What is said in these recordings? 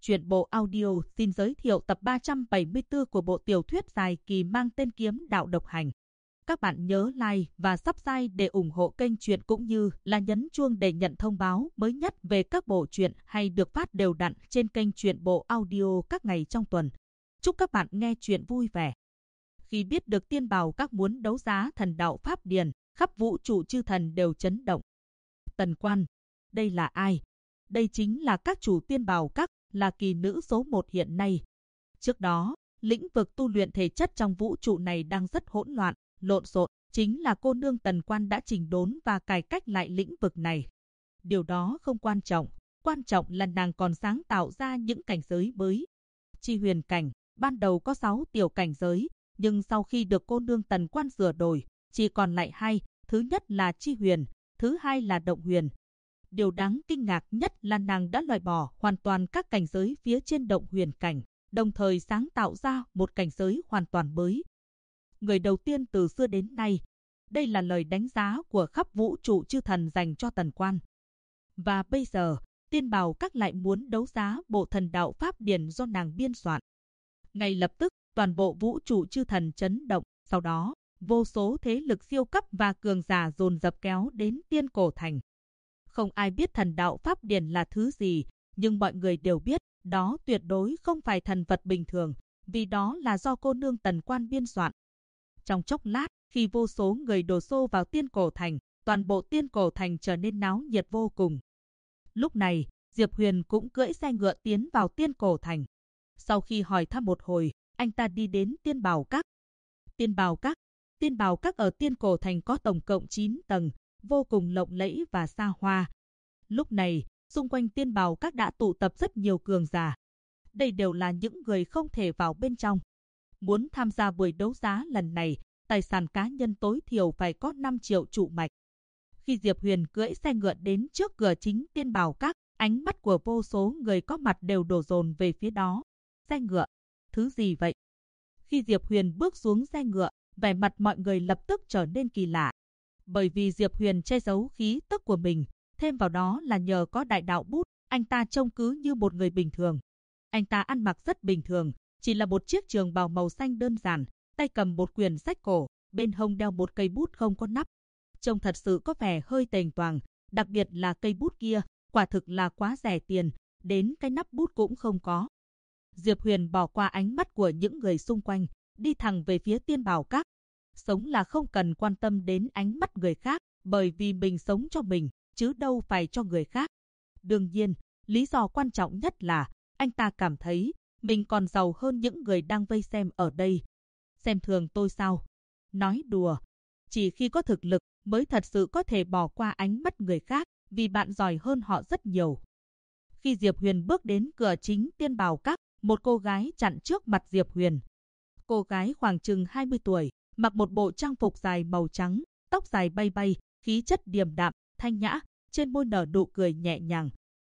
Truyện bộ audio xin giới thiệu tập 374 của bộ tiểu thuyết dài kỳ mang tên Kiếm Đạo Độc Hành. Các bạn nhớ like và subscribe để ủng hộ kênh truyện cũng như là nhấn chuông để nhận thông báo mới nhất về các bộ truyện hay được phát đều đặn trên kênh truyện bộ audio các ngày trong tuần. Chúc các bạn nghe truyện vui vẻ. Khi biết được Tiên Bảo Các muốn đấu giá thần đạo Pháp Điển, khắp vũ trụ chư thần đều chấn động. Tần Quan, đây là ai? Đây chính là các chủ Tiên Bảo Các, là kỳ nữ số 1 hiện nay. Trước đó, lĩnh vực tu luyện thể chất trong vũ trụ này đang rất hỗn loạn, lộn xộn. Chính là cô nương Tần Quan đã chỉnh đốn và cải cách lại lĩnh vực này. Điều đó không quan trọng là nàng còn sáng tạo ra những cảnh giới mới. Chi huyền cảnh, ban đầu có 6 tiểu cảnh giới, nhưng sau khi được cô nương Tần Quan sửa đổi, chỉ còn lại 2, thứ nhất là chi huyền, thứ hai là động huyền. Điều đáng kinh ngạc nhất là nàng đã loại bỏ hoàn toàn các cảnh giới phía trên động huyền cảnh, đồng thời sáng tạo ra một cảnh giới hoàn toàn mới. Người đầu tiên từ xưa đến nay, đây là lời đánh giá của khắp vũ trụ chư thần dành cho Tần Quan. Và bây giờ, Tiên Bảo Các lại muốn đấu giá bộ thần đạo Pháp Điển do nàng biên soạn. Ngay lập tức, toàn bộ vũ trụ chư thần chấn động, sau đó, vô số thế lực siêu cấp và cường giả dồn dập kéo đến Tiên Cổ Thành. Không ai biết thần đạo Pháp Điển là thứ gì, nhưng mọi người đều biết, đó tuyệt đối không phải thần vật bình thường, vì đó là do cô nương Tần Quan biên soạn. Trong chốc lát, khi vô số người đổ xô vào Tiên Cổ Thành, toàn bộ Tiên Cổ Thành trở nên náo nhiệt vô cùng. Lúc này, Diệp Huyền cũng cưỡi xe ngựa tiến vào Tiên Cổ Thành. Sau khi hỏi thăm một hồi, anh ta đi đến Tiên Bảo Các. Tiên Bảo Các ở Tiên Cổ Thành có tổng cộng 9 tầng, vô cùng lộng lẫy và xa hoa. Lúc này, xung quanh Tiên Bảo Các đã tụ tập rất nhiều cường giả. Đây đều là những người không thể vào bên trong. Muốn tham gia buổi đấu giá lần này, tài sản cá nhân tối thiểu phải có 5 triệu trụ mạch. Khi Diệp Huyền cưỡi xe ngựa đến trước cửa chính Tiên Bảo Các, ánh mắt của vô số người có mặt đều đổ dồn về phía đó. Xe ngựa, thứ gì vậy? Khi Diệp Huyền bước xuống xe ngựa, vẻ mặt mọi người lập tức trở nên kỳ lạ. Bởi vì Diệp Huyền che giấu khí tức của mình, thêm vào đó là nhờ có đại đạo bút, anh ta trông cứ như một người bình thường. Anh ta ăn mặc rất bình thường, chỉ là một chiếc trường bào màu xanh đơn giản, tay cầm một quyển sách cổ, bên hông đeo một cây bút không có nắp. Trông thật sự có vẻ hơi tềnh toàng, đặc biệt là cây bút kia, quả thực là quá rẻ tiền, đến cái nắp bút cũng không có. Diệp Huyền bỏ qua ánh mắt của những người xung quanh, đi thẳng về phía Tiên Bảo Các. Sống là không cần quan tâm đến ánh mắt người khác, bởi vì mình sống cho mình, chứ đâu phải cho người khác. Đương nhiên, lý do quan trọng nhất là anh ta cảm thấy mình còn giàu hơn những người đang vây xem ở đây. Xem thường tôi sao? Nói đùa. Chỉ khi có thực lực mới thật sự có thể bỏ qua ánh mắt người khác, vì bạn giỏi hơn họ rất nhiều. Khi Diệp Huyền bước đến cửa chính Tiên Bảo Các, một cô gái chặn trước mặt Diệp Huyền. Cô gái khoảng chừng 20 tuổi, mặc một bộ trang phục dài màu trắng, tóc dài bay bay, khí chất điềm đạm, thanh nhã, trên môi nở nụ cười nhẹ nhàng.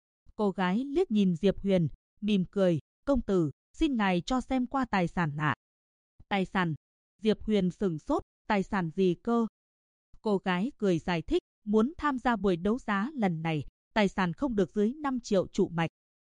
Cô gái liếc nhìn Diệp Huyền, mỉm cười, công tử, xin ngài cho xem qua tài sản ạ. Tài sản? Diệp Huyền sửng sốt, tài sản gì cơ? Cô gái cười giải thích, muốn tham gia buổi đấu giá lần này, tài sản không được dưới 5 triệu trụ mạch.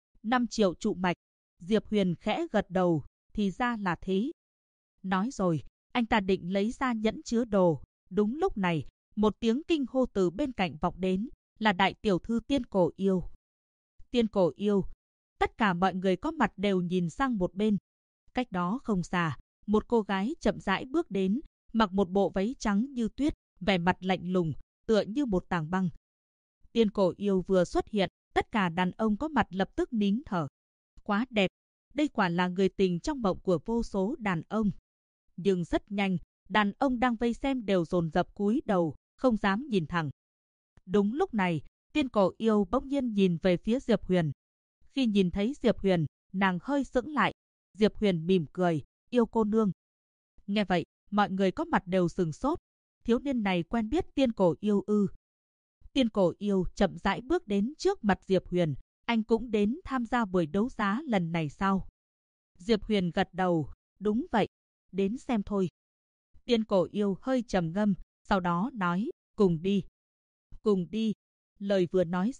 5 triệu trụ mạch? Diệp Huyền khẽ gật đầu, thì ra là thế. Nói rồi, anh ta định lấy ra nhẫn chứa đồ. Đúng lúc này, một tiếng kinh hô từ bên cạnh vọng đến, là đại tiểu thư Tiên Cổ Yêu. Tiên Cổ Yêu. Tất cả mọi người có mặt đều nhìn sang một bên. Cách đó không xa, một cô gái chậm rãi bước đến, mặc một bộ váy trắng như tuyết, vẻ mặt lạnh lùng, tựa như một tảng băng. Tiên Cổ Yêu vừa xuất hiện, tất cả đàn ông có mặt lập tức nín thở. Quá đẹp, đây quả là người tình trong mộng của vô số đàn ông. Nhưng rất nhanh, đàn ông đang vây xem đều dồn dập cúi đầu, không dám nhìn thẳng. Đúng lúc này, Tiên Cổ Yêu bỗng nhiên nhìn về phía Diệp Huyền. Khi nhìn thấy Diệp Huyền, nàng hơi sững lại. Diệp Huyền mỉm cười, yêu cô nương. Nghe vậy, mọi người có mặt đều sửng sốt. Thiếu niên này quen biết Tiên Cổ Yêu ư? Tiên Cổ Yêu chậm rãi bước đến trước mặt Diệp Huyền. Anh cũng đến tham gia buổi đấu giá lần này sao? Diệp Huyền gật đầu, đúng vậy, đến xem thôi. Tiên Cổ Yêu hơi trầm ngâm, sau đó nói, cùng đi. Cùng đi. Lời vừa nói ra,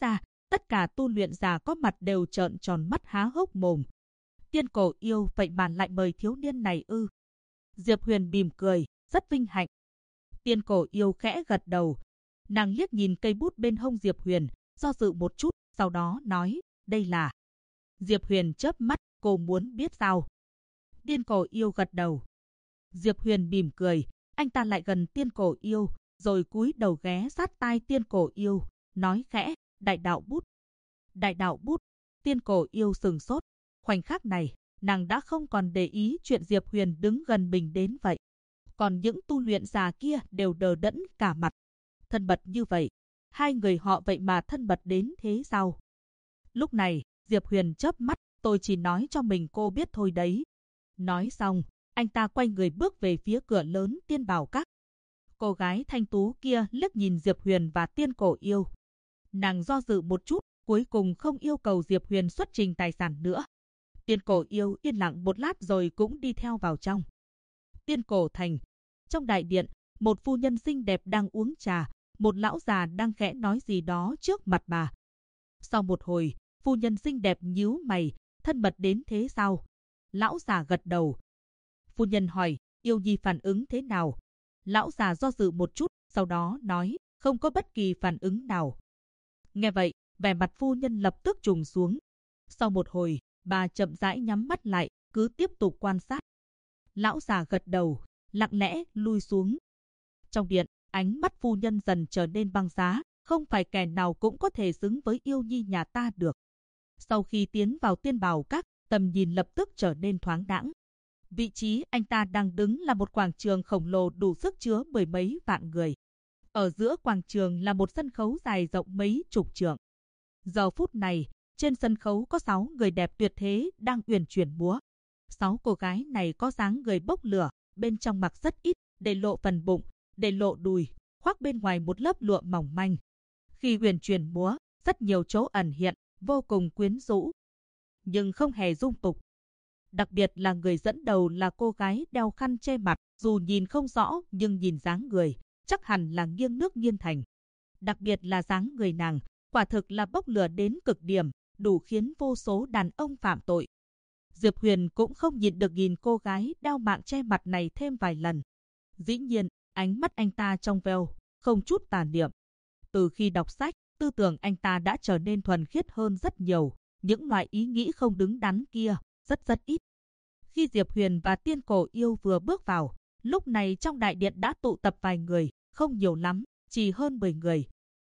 Tất cả tu luyện giả có mặt đều trợn tròn mắt há hốc mồm. Tiên Cổ Yêu vậy mà lại mời thiếu niên này ư? Diệp Huyền mỉm cười, rất vinh hạnh. Tiên Cổ Yêu khẽ gật đầu. Nàng liếc nhìn cây bút bên hông Diệp Huyền, do dự một chút, sau đó nói, đây là... Diệp Huyền chớp mắt, cô muốn biết sao? Tiên Cổ Yêu gật đầu. Diệp Huyền mỉm cười, anh ta lại gần Tiên Cổ Yêu, rồi cúi đầu ghé sát tai Tiên Cổ Yêu, nói khẽ, đại đạo bút. Đại đạo bút. Tiên Cổ Yêu sừng sốt. Khoảnh khắc này, nàng đã không còn để ý chuyện Diệp Huyền đứng gần mình đến vậy. Còn những tu luyện giả kia đều đờ đẫn cả mặt. Thân mật như vậy, hai người họ vậy mà thân mật đến thế sao? Lúc này, Diệp Huyền chớp mắt, tôi chỉ nói cho mình cô biết thôi đấy. Nói xong, anh ta quay người bước về phía cửa lớn Tiên Bảo Các. Cô gái thanh tú kia liếc nhìn Diệp Huyền và Tiên Cổ Yêu. Nàng do dự một chút, cuối cùng không yêu cầu Diệp Huyền xuất trình tài sản nữa. Tiên Cổ Yêu yên lặng một lát rồi cũng đi theo vào trong. Tiên Cổ Thành. Trong đại điện, một phu nhân xinh đẹp đang uống trà, một lão già đang khẽ nói gì đó trước mặt bà. Sau một hồi, phu nhân xinh đẹp nhíu mày, thân mật đến thế sao? Lão già gật đầu. Phu nhân hỏi, Yêu Nhi phản ứng thế nào? Lão già do dự một chút, sau đó nói, không có bất kỳ phản ứng nào. Nghe vậy, vẻ mặt phu nhân lập tức trùng xuống. Sau một hồi, bà chậm rãi nhắm mắt lại, cứ tiếp tục quan sát. Lão già gật đầu, lặng lẽ lui xuống. Trong điện, ánh mắt phu nhân dần trở nên băng giá, không phải kẻ nào cũng có thể xứng với Yêu Nhi nhà ta được. Sau khi tiến vào Tiên Bảo Các, tầm nhìn lập tức trở nên thoáng đãng. Vị trí anh ta đang đứng là một quảng trường khổng lồ đủ sức chứa mười mấy vạn người. Ở giữa quảng trường là một sân khấu dài rộng mấy chục trượng. Giờ phút này, trên sân khấu có 6 người đẹp tuyệt thế đang uyển chuyển múa. 6 cô gái này có dáng người bốc lửa, bên trong mặc rất ít, để lộ phần bụng, để lộ đùi, khoác bên ngoài một lớp lụa mỏng manh. Khi uyển chuyển múa, rất nhiều chỗ ẩn hiện, vô cùng quyến rũ, nhưng không hề dung tục. Đặc biệt là người dẫn đầu là cô gái đeo khăn che mặt, dù nhìn không rõ nhưng nhìn dáng người, chắc hẳn là nghiêng nước nghiêng thành. Đặc biệt là dáng người nàng, quả thực là bốc lửa đến cực điểm, đủ khiến vô số đàn ông phạm tội. Diệp Huyền cũng không nhịn được nhìn cô gái đeo mạng che mặt này thêm vài lần. Dĩ nhiên, ánh mắt anh ta trong veo, không chút tà niệm. Từ khi đọc sách, tư tưởng anh ta đã trở nên thuần khiết hơn rất nhiều. Những loại ý nghĩ không đứng đắn kia, rất ít. Khi Diệp Huyền và Tiên Cổ Yêu vừa bước vào, lúc này trong đại điện đã tụ tập vài người, không nhiều lắm, chỉ hơn 10 người.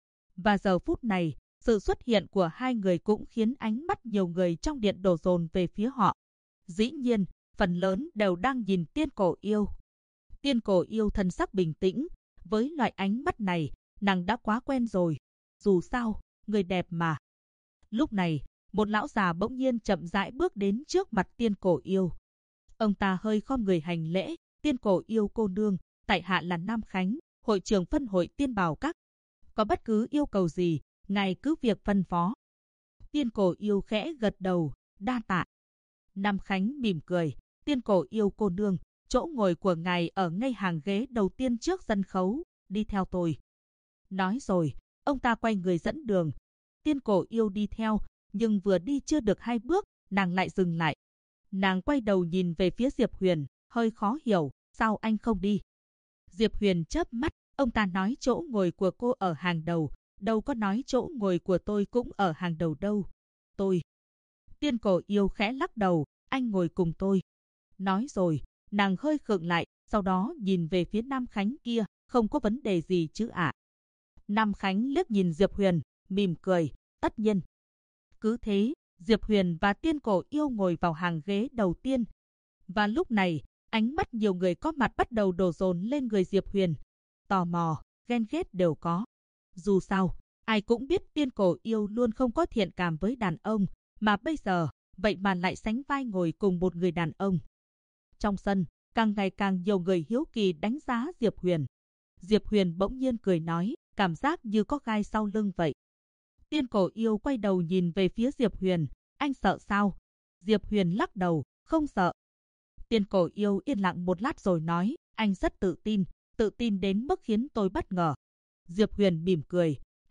Và giờ phút này, sự xuất hiện của hai người cũng khiến ánh mắt nhiều người trong điện đổ dồn về phía họ. Dĩ nhiên, phần lớn đều đang nhìn Tiên Cổ Yêu. Tiên Cổ Yêu thần sắc bình tĩnh, với loại ánh mắt này, nàng đã quá quen rồi. Dù sao, người đẹp mà. Lúc này, một lão già bỗng nhiên chậm rãi bước đến trước mặt Tiên Cổ Yêu. Ông ta hơi khom người hành lễ, Tiên Cổ Yêu cô nương, tại hạ là Nam Khánh, hội trưởng phân hội Tiên Bảo Các. Có bất cứ yêu cầu gì, ngài cứ việc phân phó. Tiên Cổ Yêu khẽ gật đầu, đa tạ. Nam Khánh mỉm cười, Tiên Cổ Yêu cô nương, chỗ ngồi của ngài ở ngay hàng ghế đầu tiên trước sân khấu, đi theo tôi. Nói rồi, ông ta quay người dẫn đường. Tiên Cổ Yêu đi theo, nhưng vừa đi chưa được 2 bước, nàng lại dừng lại. Nàng quay đầu nhìn về phía Diệp Huyền, hơi khó hiểu, sao anh không đi? Diệp Huyền chớp mắt, ông ta nói chỗ ngồi của cô ở hàng đầu, đâu có nói chỗ ngồi của tôi cũng ở hàng đầu đâu. Tôi. Tiên Cổ Yêu khẽ lắc đầu, anh ngồi cùng tôi. Nói rồi, nàng hơi khựng lại, sau đó nhìn về phía Nam Khánh kia, không có vấn đề gì chứ ạ. Nam Khánh liếc nhìn Diệp Huyền, mỉm cười, tất nhiên. Cứ thế, Diệp Huyền và Tiên Cổ Yêu ngồi vào hàng ghế đầu tiên. Và lúc này, ánh mắt nhiều người có mặt bắt đầu đổ dồn lên người Diệp Huyền. Tò mò, ghen ghét đều có. Dù sao, ai cũng biết Tiên Cổ Yêu luôn không có thiện cảm với đàn ông, mà bây giờ, vậy mà lại sánh vai ngồi cùng một người đàn ông. Trong sân, càng ngày càng nhiều người hiếu kỳ đánh giá Diệp Huyền. Diệp Huyền bỗng nhiên cười nói, cảm giác như có gai sau lưng vậy. Tiên Cổ Yêu quay đầu nhìn về phía Diệp Huyền, anh sợ sao? Diệp Huyền lắc đầu, không sợ. Tiên Cổ Yêu yên lặng một lát rồi nói, anh rất tự tin đến mức khiến tôi bất ngờ. Diệp Huyền mỉm cười,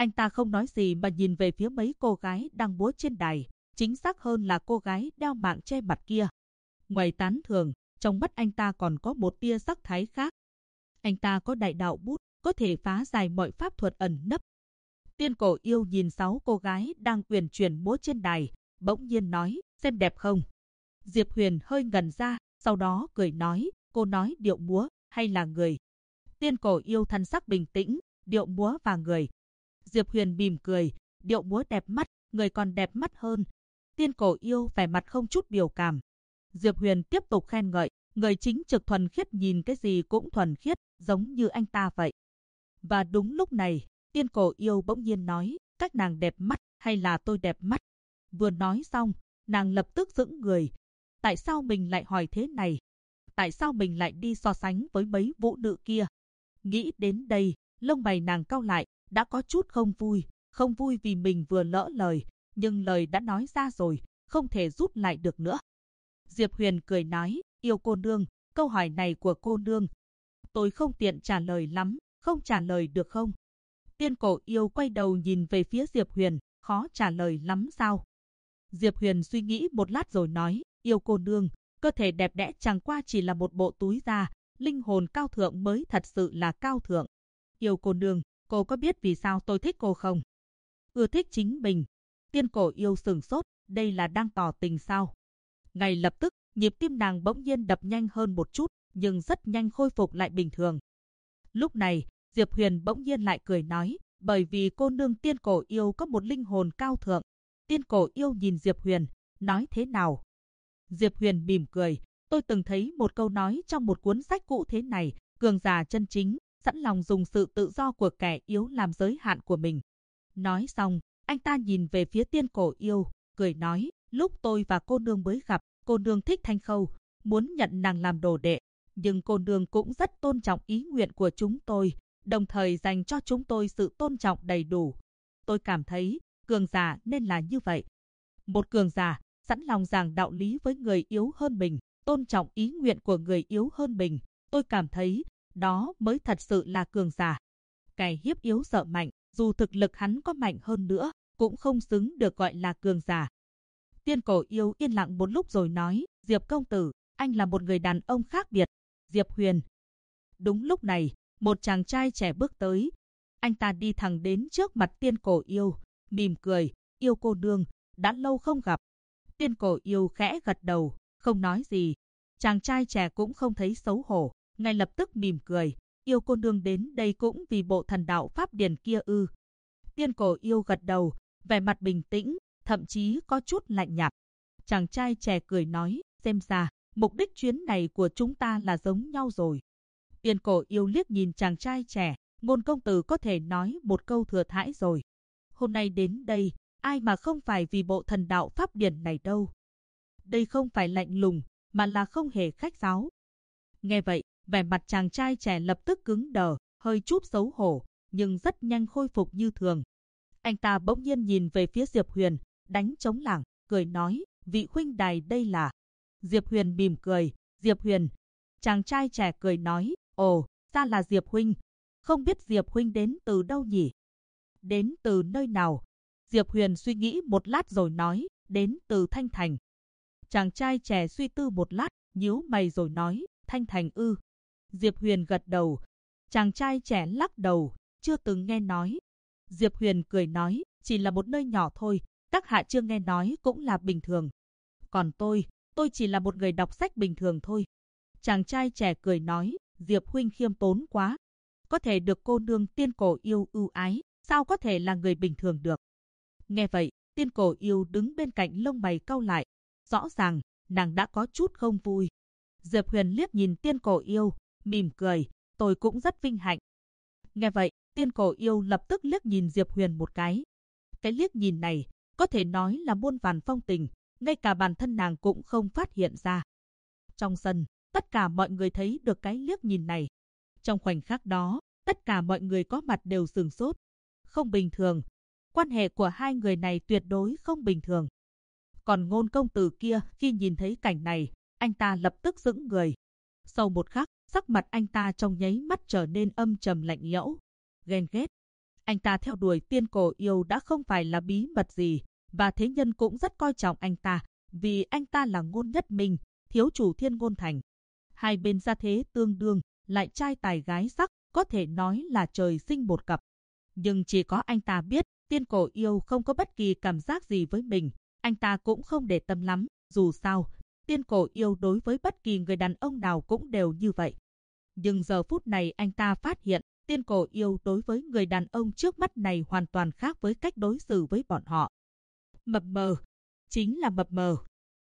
Anh ta không nói gì mà nhìn về phía mấy cô gái đang múa trên đài, chính xác hơn là cô gái đeo mạng che mặt kia. Ngoài tán thưởng, trong mắt anh ta còn có một tia sắc thái khác. Anh ta có đại đạo bút, có thể phá giải mọi pháp thuật ẩn nấp. Tiên Cổ Yêu nhìn 6 cô gái đang uyển chuyển múa trên đài, bỗng nhiên nói, xem đẹp không? Diệp Huyền hơi ngẩn ra, sau đó cười nói, cô nói điệu múa hay là người? Tiên Cổ Yêu thần sắc bình tĩnh, điệu múa và người. Diệp Huyền mỉm cười, điệu múa đẹp mắt, người còn đẹp mắt hơn. Tiên Cổ Yêu vẻ mặt không chút biểu cảm. Diệp Huyền tiếp tục khen ngợi, người chính trực thuần khiết nhìn cái gì cũng thuần khiết, giống như anh ta vậy. Và đúng lúc này, Tiên Cổ Yêu bỗng nhiên nói, các nàng đẹp mắt hay là tôi đẹp mắt? Vừa nói xong, nàng lập tức sững người. Tại sao mình lại hỏi thế này? Tại sao mình lại đi so sánh với mấy vũ nữ kia? Nghĩ đến đây, lông mày nàng cau lại, đã có chút không vui vì mình vừa lỡ lời, nhưng lời đã nói ra rồi, không thể rút lại được nữa. Diệp Huyền cười nói, Yêu cô nương, câu hỏi này của cô nương, tôi không tiện trả lời lắm, không trả lời được không? Tiên Cổ Yêu quay đầu nhìn về phía Diệp Huyền, khó trả lời lắm sao? Diệp Huyền suy nghĩ một lát rồi nói, Yêu cô nương, cơ thể đẹp đẽ chẳng qua chỉ là một bộ túi da, linh hồn cao thượng mới thật sự là cao thượng. Yêu cô nương, cô có biết vì sao tôi thích cô không? Ưa thích chính mình. Tiên Cổ Yêu sửng sốt, đây là đang tỏ tình sao? Ngay lập tức, nhịp tim nàng bỗng nhiên đập nhanh hơn một chút, nhưng rất nhanh khôi phục lại bình thường. Lúc này, Diệp Huyền bỗng nhiên lại cười nói, bởi vì cô nương Tiên Cổ Yêu có một linh hồn cao thượng. Tiên Cổ Yêu nhìn Diệp Huyền, nói thế nào? Diệp Huyền mỉm cười, tôi từng thấy một câu nói trong một cuốn sách cũ thế này, cường giả chân chính, sẵn lòng dùng sự tự do của kẻ yếu làm giới hạn của mình. Nói xong, anh ta nhìn về phía Tiên Cổ Yêu, cười nói, lúc tôi và cô nương mới gặp, cô nương thích Thanh Khâu, muốn nhận nàng làm đồ đệ, nhưng cô nương cũng rất tôn trọng ý nguyện của chúng tôi, đồng thời dành cho chúng tôi sự tôn trọng đầy đủ. Tôi cảm thấy, cường giả nên là như vậy. Một cường giả, sẵn lòng giảng đạo lý với người yếu hơn mình, tôn trọng ý nguyện của người yếu hơn mình. Tôi cảm thấy, đó mới thật sự là cường giả. Kẻ hiếp yếu sợ mạnh, dù thực lực hắn có mạnh hơn nữa, cũng không xứng được gọi là cường giả. Tiên Cổ Yêu yên lặng một lúc rồi nói, Diệp công tử, anh là một người đàn ông khác biệt. Diệp Huyền. Đúng lúc này, một chàng trai trẻ bước tới. Anh ta đi thẳng đến trước mặt Tiên Cổ Yêu, mỉm cười, Yêu cô nương, đã lâu không gặp. Tiên Cổ Yêu khẽ gật đầu, không nói gì. Chàng trai trẻ cũng không thấy xấu hổ, ngay lập tức mỉm cười, Yêu cô nương đến đây cũng vì bộ thần đạo pháp điển kia ư? Tiên Cổ Yêu gật đầu, vẻ mặt bình tĩnh, thậm chí có chút lạnh nhạt. Chàng trai trẻ cười nói, xem ra, mục đích chuyến này của chúng ta là giống nhau rồi. Tiên Cổ Yêu liếc nhìn chàng trai trẻ, Ngôn công tử có thể nói một câu thừa thãi rồi. Hôm nay đến đây, ai mà không phải vì bộ thần đạo pháp điển này đâu. Đây không phải lạnh lùng, mà là không hề khách sáo. Nghe vậy, vẻ mặt chàng trai trẻ lập tức cứng đờ, hơi chút xấu hổ, nhưng rất nhanh khôi phục như thường. Anh ta bỗng nhiên nhìn về phía Diệp Huyền, đánh trống lảng, cười nói, vị huynh đài đây là. Diệp Huyền mỉm cười, Diệp Huyền. Chàng trai trẻ cười nói, ồ, ra là Diệp huynh. Không biết Diệp huynh đến từ đâu nhỉ? Đến từ nơi nào? Diệp Huyền suy nghĩ một lát rồi nói, đến từ Thanh Thành. Chàng trai trẻ suy tư một lát, nhíu mày rồi nói, Thanh Thành ư? Diệp Huyền gật đầu. Chàng trai trẻ lắc đầu, chưa từng nghe nói. Diệp Huyền cười nói, chỉ là một nơi nhỏ thôi, các hạ chưa nghe nói cũng là bình thường. Còn tôi chỉ là một người đọc sách bình thường thôi. Chàng trai trẻ cười nói, Diệp huynh khiêm tốn quá. Có thể được cô nương Tiên Cổ Yêu ưu ái, sao có thể là người bình thường được? Nghe vậy, Tiên Cổ Yêu đứng bên cạnh lông mày cau lại. Rõ ràng, nàng đã có chút không vui. Diệp Huyền liếc nhìn Tiên Cổ Yêu, mỉm cười, tôi cũng rất vinh hạnh. Nghe vậy, Tiên Cổ Yêu lập tức liếc nhìn Diệp Huyền một cái. Cái liếc nhìn này, có thể nói là muôn vàn phong tình, ngay cả bản thân nàng cũng không phát hiện ra. Trong sân, tất cả mọi người thấy được cái liếc nhìn này. Trong khoảnh khắc đó, tất cả mọi người có mặt đều sửng sốt. Không bình thường. Quan hệ của hai người này tuyệt đối không bình thường. Còn Ngôn công tử kia, khi nhìn thấy cảnh này, anh ta lập tức sững người. Sau một khắc, sắc mặt anh ta trong nháy mắt trở nên âm trầm lạnh lẽo, ghen ghét. Anh ta theo đuổi Tiên Cổ Yêu đã không phải là bí mật gì, và thế nhân cũng rất coi trọng anh ta, vì anh ta là Ngôn Nhất Minh, thiếu chủ Thiên Ngôn Thành. Hai bên gia thế tương đương, lại trai tài gái sắc, có thể nói là trời sinh một cặp. Nhưng chỉ có anh ta biết, Tiên Cổ Yêu không có bất kỳ cảm giác gì với mình, anh ta cũng không để tâm lắm, dù sao, Tiên Cổ Yêu đối với bất kỳ người đàn ông nào cũng đều như vậy. Nhưng giờ phút này anh ta phát hiện, Tiên Cổ Yêu đối với người đàn ông trước mắt này hoàn toàn khác với cách đối xử với bọn họ. Mập mờ, chính là mập mờ.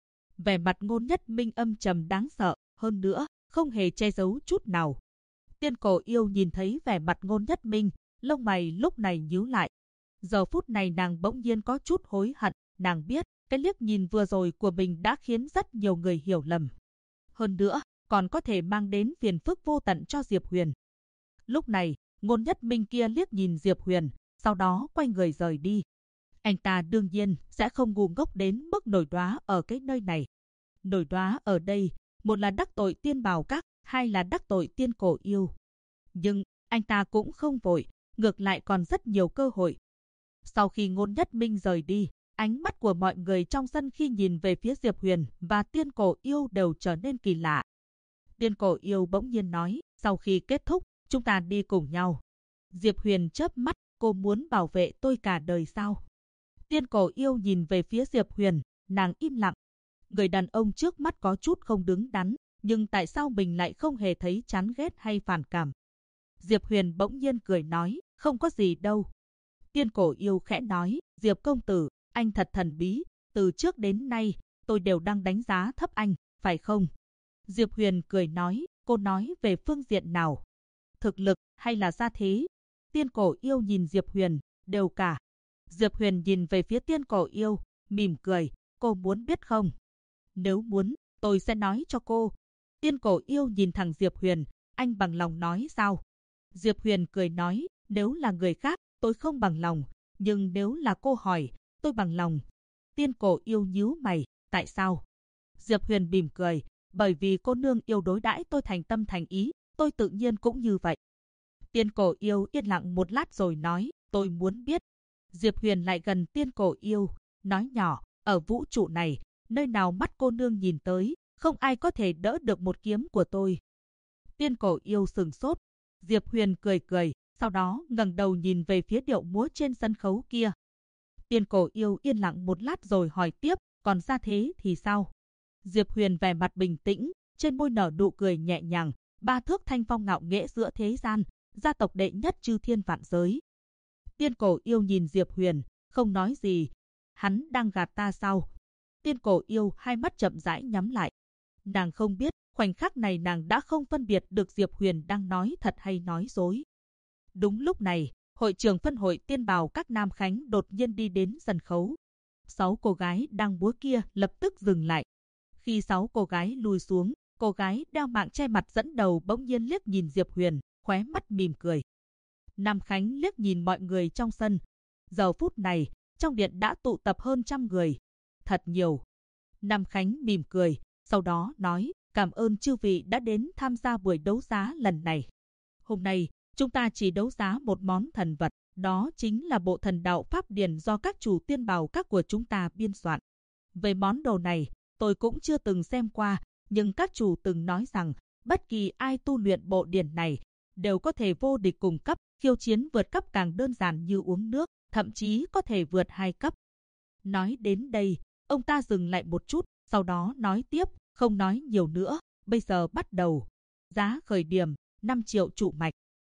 Vẻ mặt Ngôn Nhất Minh âm trầm đáng sợ, hơn nữa, không hề che giấu chút nào. Tiên Cổ Yêu nhìn thấy vẻ mặt Ngôn Nhất Minh, lông mày lúc này nhíu lại. Giờ phút này nàng bỗng nhiên có chút hối hận, nàng biết, cái liếc nhìn vừa rồi của mình đã khiến rất nhiều người hiểu lầm. Hơn nữa, còn có thể mang đến phiền phức vô tận cho Diệp Huyền. Lúc này, Ngôn Nhất Minh kia liếc nhìn Diệp Huyền, sau đó quay người rời đi. Anh ta đương nhiên sẽ không ngu ngốc đến mức nổi đoá ở cái nơi này. Nổi đoá ở đây, một là đắc tội Tiên Bảo Các, hai là đắc tội Tiên Cổ Yêu. Nhưng, anh ta cũng không vội, ngược lại còn rất nhiều cơ hội. Sau khi Ngôn Nhất Minh rời đi, ánh mắt của mọi người trong sân khi nhìn về phía Diệp Huyền và Tiên Cổ Yêu đều trở nên kỳ lạ. Tiên Cổ Yêu bỗng nhiên nói, sau khi kết thúc, chúng ta đi cùng nhau. Diệp Huyền chớp mắt, cô muốn bảo vệ tôi cả đời sao? Tiên Cổ Yêu nhìn về phía Diệp Huyền, nàng im lặng. Người đàn ông trước mắt có chút không đứng đắn, nhưng tại sao mình lại không hề thấy chán ghét hay phản cảm? Diệp Huyền bỗng nhiên cười nói, không có gì đâu. Tiên Cổ Yêu khẽ nói, Diệp công tử, anh thật thần bí, từ trước đến nay, tôi đều đang đánh giá thấp anh, phải không? Diệp Huyền cười nói, cô nói về phương diện nào? Thực lực hay là gia thế? Tiên Cổ Yêu nhìn Diệp Huyền, đều cả. Diệp Huyền nhìn về phía Tiên Cổ Yêu, mỉm cười, cô muốn biết không? Nếu muốn, tôi sẽ nói cho cô. Tiên Cổ Yêu nhìn thẳng Diệp Huyền, anh bằng lòng nói sao? Diệp Huyền cười nói, nếu là người khác, tôi không bằng lòng, nhưng nếu là cô hỏi, tôi bằng lòng. Tiên Cổ Yêu nhíu mày, tại sao? Diệp Huyền mỉm cười, bởi vì cô nương yêu đối đãi tôi thành tâm thành ý, tôi tự nhiên cũng như vậy. Tiên Cổ Yêu yên lặng một lát rồi nói, tôi muốn biết. Diệp Huyền lại gần Tiên Cổ Yêu, nói nhỏ, ở vũ trụ này, nơi nào mắt cô nương nhìn tới, không ai có thể đỡ được một kiếm của tôi. Tiên Cổ Yêu sừng sốt, Diệp Huyền cười cười, sau đó ngẩng đầu nhìn về phía điệu múa trên sân khấu kia. Tiên Cổ Yêu yên lặng một lát rồi hỏi tiếp, còn gia thế thì sao? Diệp Huyền vẻ mặt bình tĩnh, trên môi nở nụ cười nhẹ nhàng, ba thước thanh phong ngạo nghễ giữa thế gian, gia tộc đệ nhất chư thiên vạn giới. Tiên Cổ Yêu nhìn Diệp Huyền, không nói gì. Hắn đang gạt ta sao? Tiên Cổ Yêu hai mắt chậm rãi nhắm lại. Nàng không biết, khoảnh khắc này nàng đã không phân biệt được Diệp Huyền đang nói thật hay nói dối. Đúng lúc này, hội trưởng phân hội Tiên Bảo Các Nam Khánh đột nhiên đi đến sân khấu. 6 cô gái đang múa kia lập tức dừng lại. Khi 6 cô gái lùi xuống, cô gái đeo mạng che mặt dẫn đầu bỗng nhiên liếc nhìn Diệp Huyền, khóe mắt mỉm cười. Nam Khánh liếc nhìn mọi người trong sân. Giờ phút này, trong điện đã tụ tập hơn 100 người. Thật nhiều. Nam Khánh mỉm cười, sau đó nói, cảm ơn chư vị đã đến tham gia buổi đấu giá lần này. Hôm nay, chúng ta chỉ đấu giá một món thần vật, đó chính là bộ thần đạo Pháp Điển do các chủ Tiên Bảo Các của chúng ta biên soạn. Về món đồ này, tôi cũng chưa từng xem qua, nhưng các chủ từng nói rằng, bất kỳ ai tu luyện bộ điển này, đều có thể vô địch cùng cấp, khiêu chiến vượt cấp càng đơn giản như uống nước, thậm chí có thể vượt 2 cấp. Nói đến đây, ông ta dừng lại một chút, sau đó nói tiếp, không nói nhiều nữa, bây giờ bắt đầu. Giá khởi điểm, 5 triệu trụ mạch.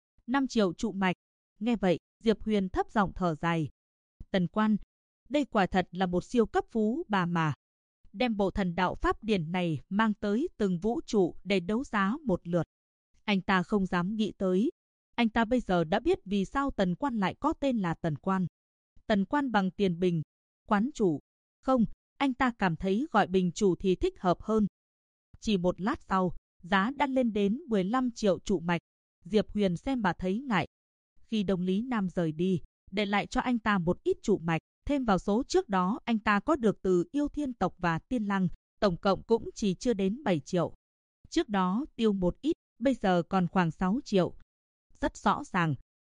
5 triệu trụ mạch. Nghe vậy, Diệp Huyền thấp giọng thở dài. Tần Quan, đây quả thật là một siêu cấp phú bà mà. Đem bộ thần đạo Pháp Điển này mang tới từng vũ trụ để đấu giá một lượt. Anh ta không dám nghĩ tới. Anh ta bây giờ đã biết vì sao Tần Quan lại có tên là Tần Quan. Tần Quan bằng tiền bình, quán chủ. Không, anh ta cảm thấy gọi bình chủ thì thích hợp hơn. Chỉ một lát sau, giá đã lên đến 15 triệu trụ mạch. Diệp Huyền xem mà thấy ngại. Khi Đông Lý Nam rời đi, để lại cho anh ta một ít trụ mạch, thêm vào số trước đó anh ta có được từ Yêu Thiên tộc và Tiên Lăng, tổng cộng cũng chỉ chưa đến 7 triệu. Trước đó tiêu một ít, bây giờ còn khoảng 6 triệu. Rất rõ ràng,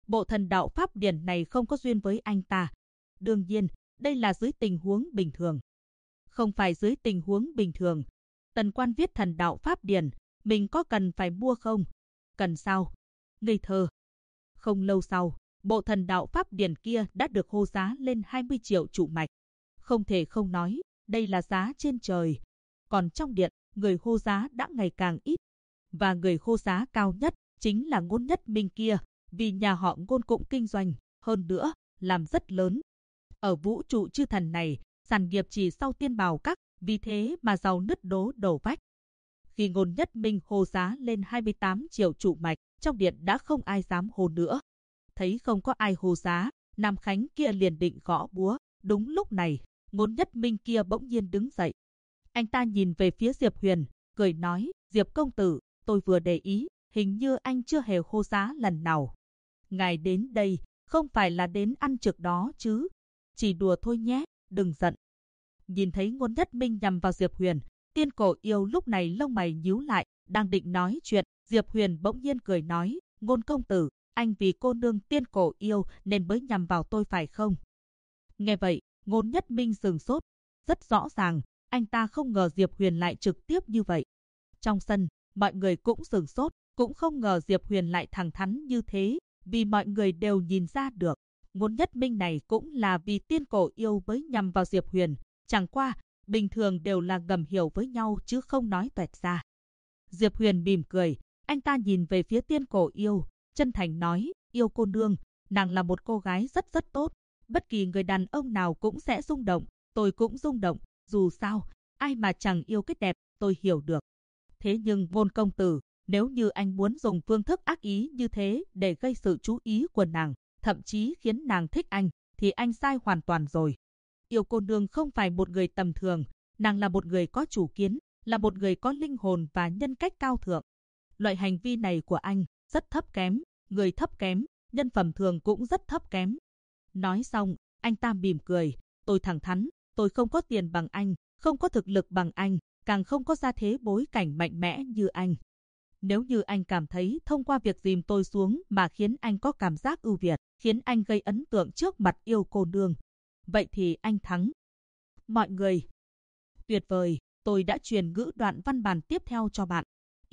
bộ thần đạo pháp điển này không có duyên với anh ta. Đương nhiên, đây là dưới tình huống bình thường. Không phải dưới tình huống bình thường. Tần Quan viết thần đạo pháp điển, mình có cần phải mua không? Cần sao? Ngây thơ. Không lâu sau, bộ thần đạo pháp điển kia đã được hô giá lên 20 triệu trụ mạch. Không thể không nói, đây là giá trên trời. Còn trong điện, người hô giá đã ngày càng ít. Và người hô giá cao nhất chính là Ngôn Nhất Minh kia, vì nhà họ Ngôn cũng kinh doanh, hơn nữa, làm rất lớn. Ở vũ trụ chư thần này, sản nghiệp chỉ sau Tiên Bào Các, vì thế mà giàu nứt đổ vách. Khi Ngôn Nhất Minh hô giá lên 28 triệu trụ mạch, trong điện đã không ai dám hô nữa. Thấy không có ai hô giá, Nam Khánh kia liền định gõ búa. Đúng lúc này, Ngôn Nhất Minh kia bỗng nhiên đứng dậy. Anh ta nhìn về phía Diệp Huyền, cười nói, Diệp công tử, tôi vừa để ý, hình như anh chưa hề hô giá lần nào. Ngài đến đây, không phải là đến ăn trực đó chứ. Chỉ đùa thôi nhé, đừng giận. Nhìn thấy Ngôn Nhất Minh nhằm vào Diệp Huyền, Tiên Cổ Yêu lúc này lông mày nhíu lại, đang định nói chuyện, Diệp Huyền bỗng nhiên cười nói, Ngôn công tử, anh vì cô nương Tiên Cổ Yêu nên mới nhằm vào tôi phải không? Nghe vậy, Ngôn Nhất Minh sửng sốt, rất rõ ràng, anh ta không ngờ Diệp Huyền lại trực tiếp như vậy. Trong sân, mọi người cũng sửng sốt, cũng không ngờ Diệp Huyền lại thẳng thắn như thế, vì mọi người đều nhìn ra được. Ngôn Nhất Minh này cũng là vì Tiên Cổ Yêu mới nhằm vào Diệp Huyền, chẳng qua, bình thường đều là ngầm hiểu với nhau chứ không nói toẹt ra. Diệp Huyền mỉm cười, anh ta nhìn về phía Tiên Cổ Yêu, chân thành nói, yêu cô nương, nàng là một cô gái rất tốt, bất kỳ người đàn ông nào cũng sẽ rung động, tôi cũng rung động, dù sao, ai mà chẳng yêu cái đẹp, tôi hiểu được. Thế nhưng Ngôn công tử, nếu như anh muốn dùng phương thức ác ý như thế để gây sự chú ý của nàng, thậm chí khiến nàng thích anh, thì anh sai hoàn toàn rồi. Yêu cô nương không phải một người tầm thường, nàng là một người có chủ kiến, là một người có linh hồn và nhân cách cao thượng. Loại hành vi này của anh rất thấp kém, người thấp kém, nhân phẩm thường cũng rất thấp kém. Nói xong, anh ta mỉm cười, tôi thẳng thắn, tôi không có tiền bằng anh, không có thực lực bằng anh, càng không có gia thế bối cảnh mạnh mẽ như anh. Nếu như anh cảm thấy thông qua việc dìm tôi xuống mà khiến anh có cảm giác ưu việt, khiến anh gây ấn tượng trước mặt yêu cô nương, vậy thì anh thắng. Mọi người, tuyệt vời, tôi đã truyền ngữ đoạn văn bản tiếp theo cho bạn.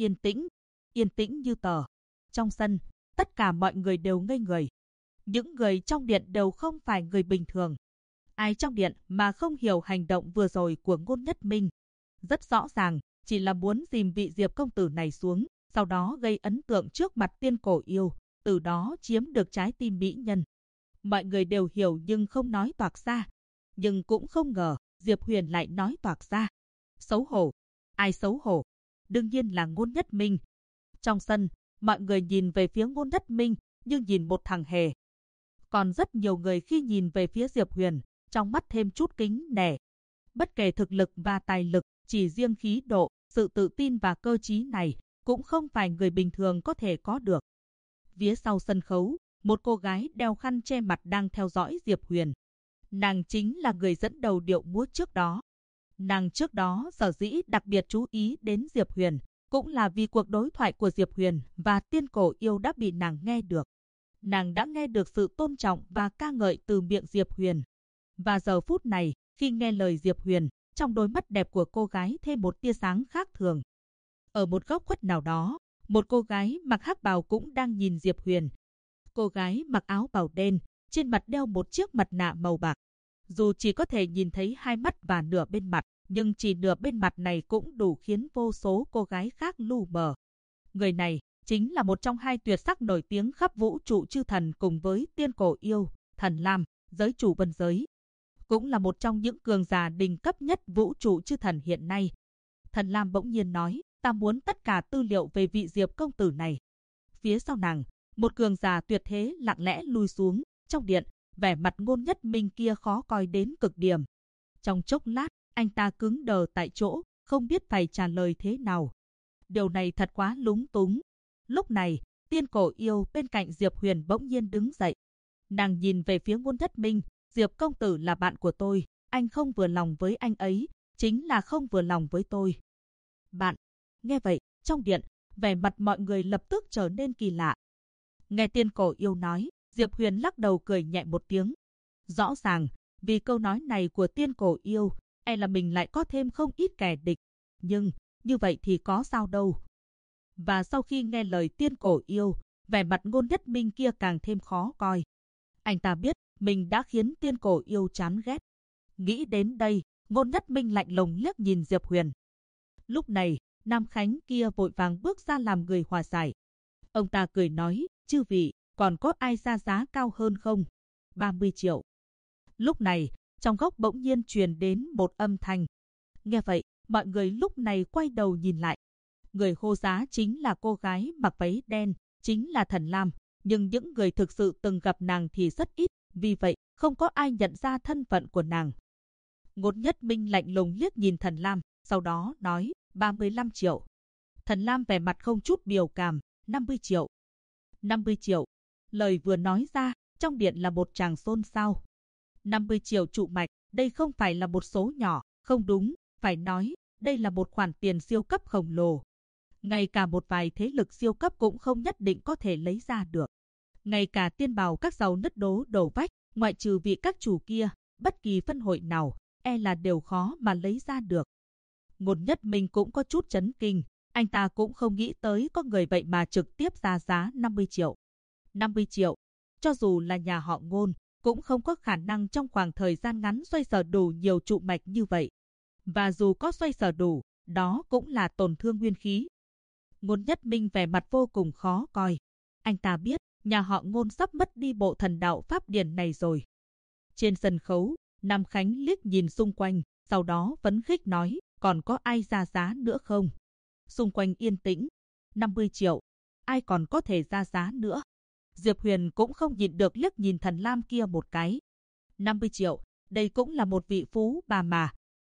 Yên tĩnh như tờ. Trong sân, tất cả mọi người đều ngây người. Những người trong điện đều không phải người bình thường. Ai trong điện mà không hiểu hành động vừa rồi của Ngôn Nhất Minh? Rất rõ ràng, chỉ là muốn dìm vị Diệp công tử này xuống, sau đó gây ấn tượng trước mặt Tiên Cổ Yêu, từ đó chiếm được trái tim mỹ nhân. Mọi người đều hiểu nhưng không nói toạc ra. Nhưng cũng không ngờ, Diệp Huyền lại nói toạc ra. Xấu hổ. Ai xấu hổ? Đương nhiên là Ngôn Nhất Minh. Trong sân, mọi người nhìn về phía Ngôn Nhất Minh, nhưng nhìn một thằng hề. Còn rất nhiều người khi nhìn về phía Diệp Huyền, trong mắt thêm chút kính nể. Bất kể thực lực và tài lực, chỉ riêng khí độ, sự tự tin và cơ trí này, cũng không phải người bình thường có thể có được. Phía sau sân khấu, một cô gái đeo khăn che mặt đang theo dõi Diệp Huyền. Nàng chính là người dẫn đầu điệu múa trước đó. Nàng trước đó sở dĩ đặc biệt chú ý đến Diệp Huyền, cũng là vì cuộc đối thoại của Diệp Huyền và Tiên Cổ Yêu đã bị nàng nghe được. Nàng đã nghe được sự tôn trọng và ca ngợi từ miệng Diệp Huyền. Và giờ phút này, khi nghe lời Diệp Huyền, trong đôi mắt đẹp của cô gái thêm một tia sáng khác thường. Ở một góc khuất nào đó, một cô gái mặc hắc bào cũng đang nhìn Diệp Huyền. Cô gái mặc áo bào đen, trên mặt đeo một chiếc mặt nạ màu bạc. Dù chỉ có thể nhìn thấy hai mắt và nửa bên mặt, nhưng chỉ nửa bên mặt này cũng đủ khiến vô số cô gái khác lu mờ. Người này chính là một trong hai tuyệt sắc nổi tiếng khắp vũ trụ chư thần cùng với Tiên Cổ Yêu, Thần Lam, giới chủ vân giới. Cũng là một trong những cường giả đỉnh cấp nhất vũ trụ chư thần hiện nay. Thần Lam bỗng nhiên nói, ta muốn tất cả tư liệu về vị Diệp công tử này. Phía sau nàng, một cường giả tuyệt thế lặng lẽ lui xuống. Trong điện, vẻ mặt Ngôn Nhất Minh kia khó coi đến cực điểm. Trong chốc lát, anh ta cứng đờ tại chỗ, không biết phải trả lời thế nào. Điều này thật quá lúng túng. Lúc này, Tiên Cổ Yêu bên cạnh Diệp Huyền bỗng nhiên đứng dậy. Nàng nhìn về phía Ngôn Nhất Minh, Diệp công tử là bạn của tôi, anh không vừa lòng với anh ấy, chính là không vừa lòng với tôi. Bạn, nghe vậy, trong điện, vẻ mặt mọi người lập tức trở nên kỳ lạ. Nghe Tiên Cổ Yêu nói, Diệp Huyền lắc đầu cười nhẹ một tiếng. Rõ ràng, vì câu nói này của Tiên Cổ Yêu, e là mình lại có thêm không ít kẻ địch. Nhưng, như vậy thì có sao đâu. Và sau khi nghe lời Tiên Cổ Yêu, vẻ mặt Ngôn Nhất Minh kia càng thêm khó coi. Anh ta biết mình đã khiến Tiên Cổ Yêu chán ghét. Nghĩ đến đây, Ngôn Nhất Minh lạnh lùng liếc nhìn Diệp Huyền. Lúc này, Nam Khánh kia vội vàng bước ra làm người hòa giải. Ông ta cười nói, chư vị, còn có ai ra giá cao hơn không? 30 triệu. Lúc này, trong góc bỗng nhiên truyền đến một âm thanh. Nghe vậy, mọi người lúc này quay đầu nhìn lại. Người hô giá chính là cô gái mặc váy đen, chính là Thần Lam. Nhưng những người thực sự từng gặp nàng thì rất ít, vì vậy không có ai nhận ra thân phận của nàng. Ngôn Nhất Minh lạnh lùng liếc nhìn Thần Lam, sau đó nói, 35 triệu. Thần Lam vẻ mặt không chút biểu cảm, 50 triệu. 50 triệu. Lời vừa nói ra, trong điện là một tràng xôn xao. 50 triệu trụ mạch, đây không phải là một số nhỏ, không đúng, phải nói, đây là một khoản tiền siêu cấp khổng lồ. Ngay cả một vài thế lực siêu cấp cũng không nhất định có thể lấy ra được. Ngay cả tiên bào các giàu nứt đố đổ vách, ngoại trừ vị các chủ kia, bất kỳ phân hội nào, e là đều khó mà lấy ra được. Ngôn Nhất Minh cũng có chút chấn kinh, anh ta cũng không nghĩ tới có người vậy mà trực tiếp ra giá 50 triệu. 50 triệu, cho dù là nhà họ Ngôn, cũng không có khả năng trong khoảng thời gian ngắn xoay sở đủ nhiều trụ mạch như vậy. Và dù có xoay sở đủ, đó cũng là tổn thương nguyên khí. Ngôn Nhất Minh vẻ mặt vô cùng khó coi. Anh ta biết, nhà họ Ngôn sắp mất đi bộ thần đạo pháp điển này rồi. Trên sân khấu, Nam Khánh liếc nhìn xung quanh, sau đó phấn khích nói, còn có ai ra giá nữa không? Xung quanh yên tĩnh. 50 triệu. Ai còn có thể ra giá nữa? Diệp Huyền cũng không nhịn được liếc nhìn Thần Lam kia một cái. 50 triệu, đây cũng là một vị phú bà mà.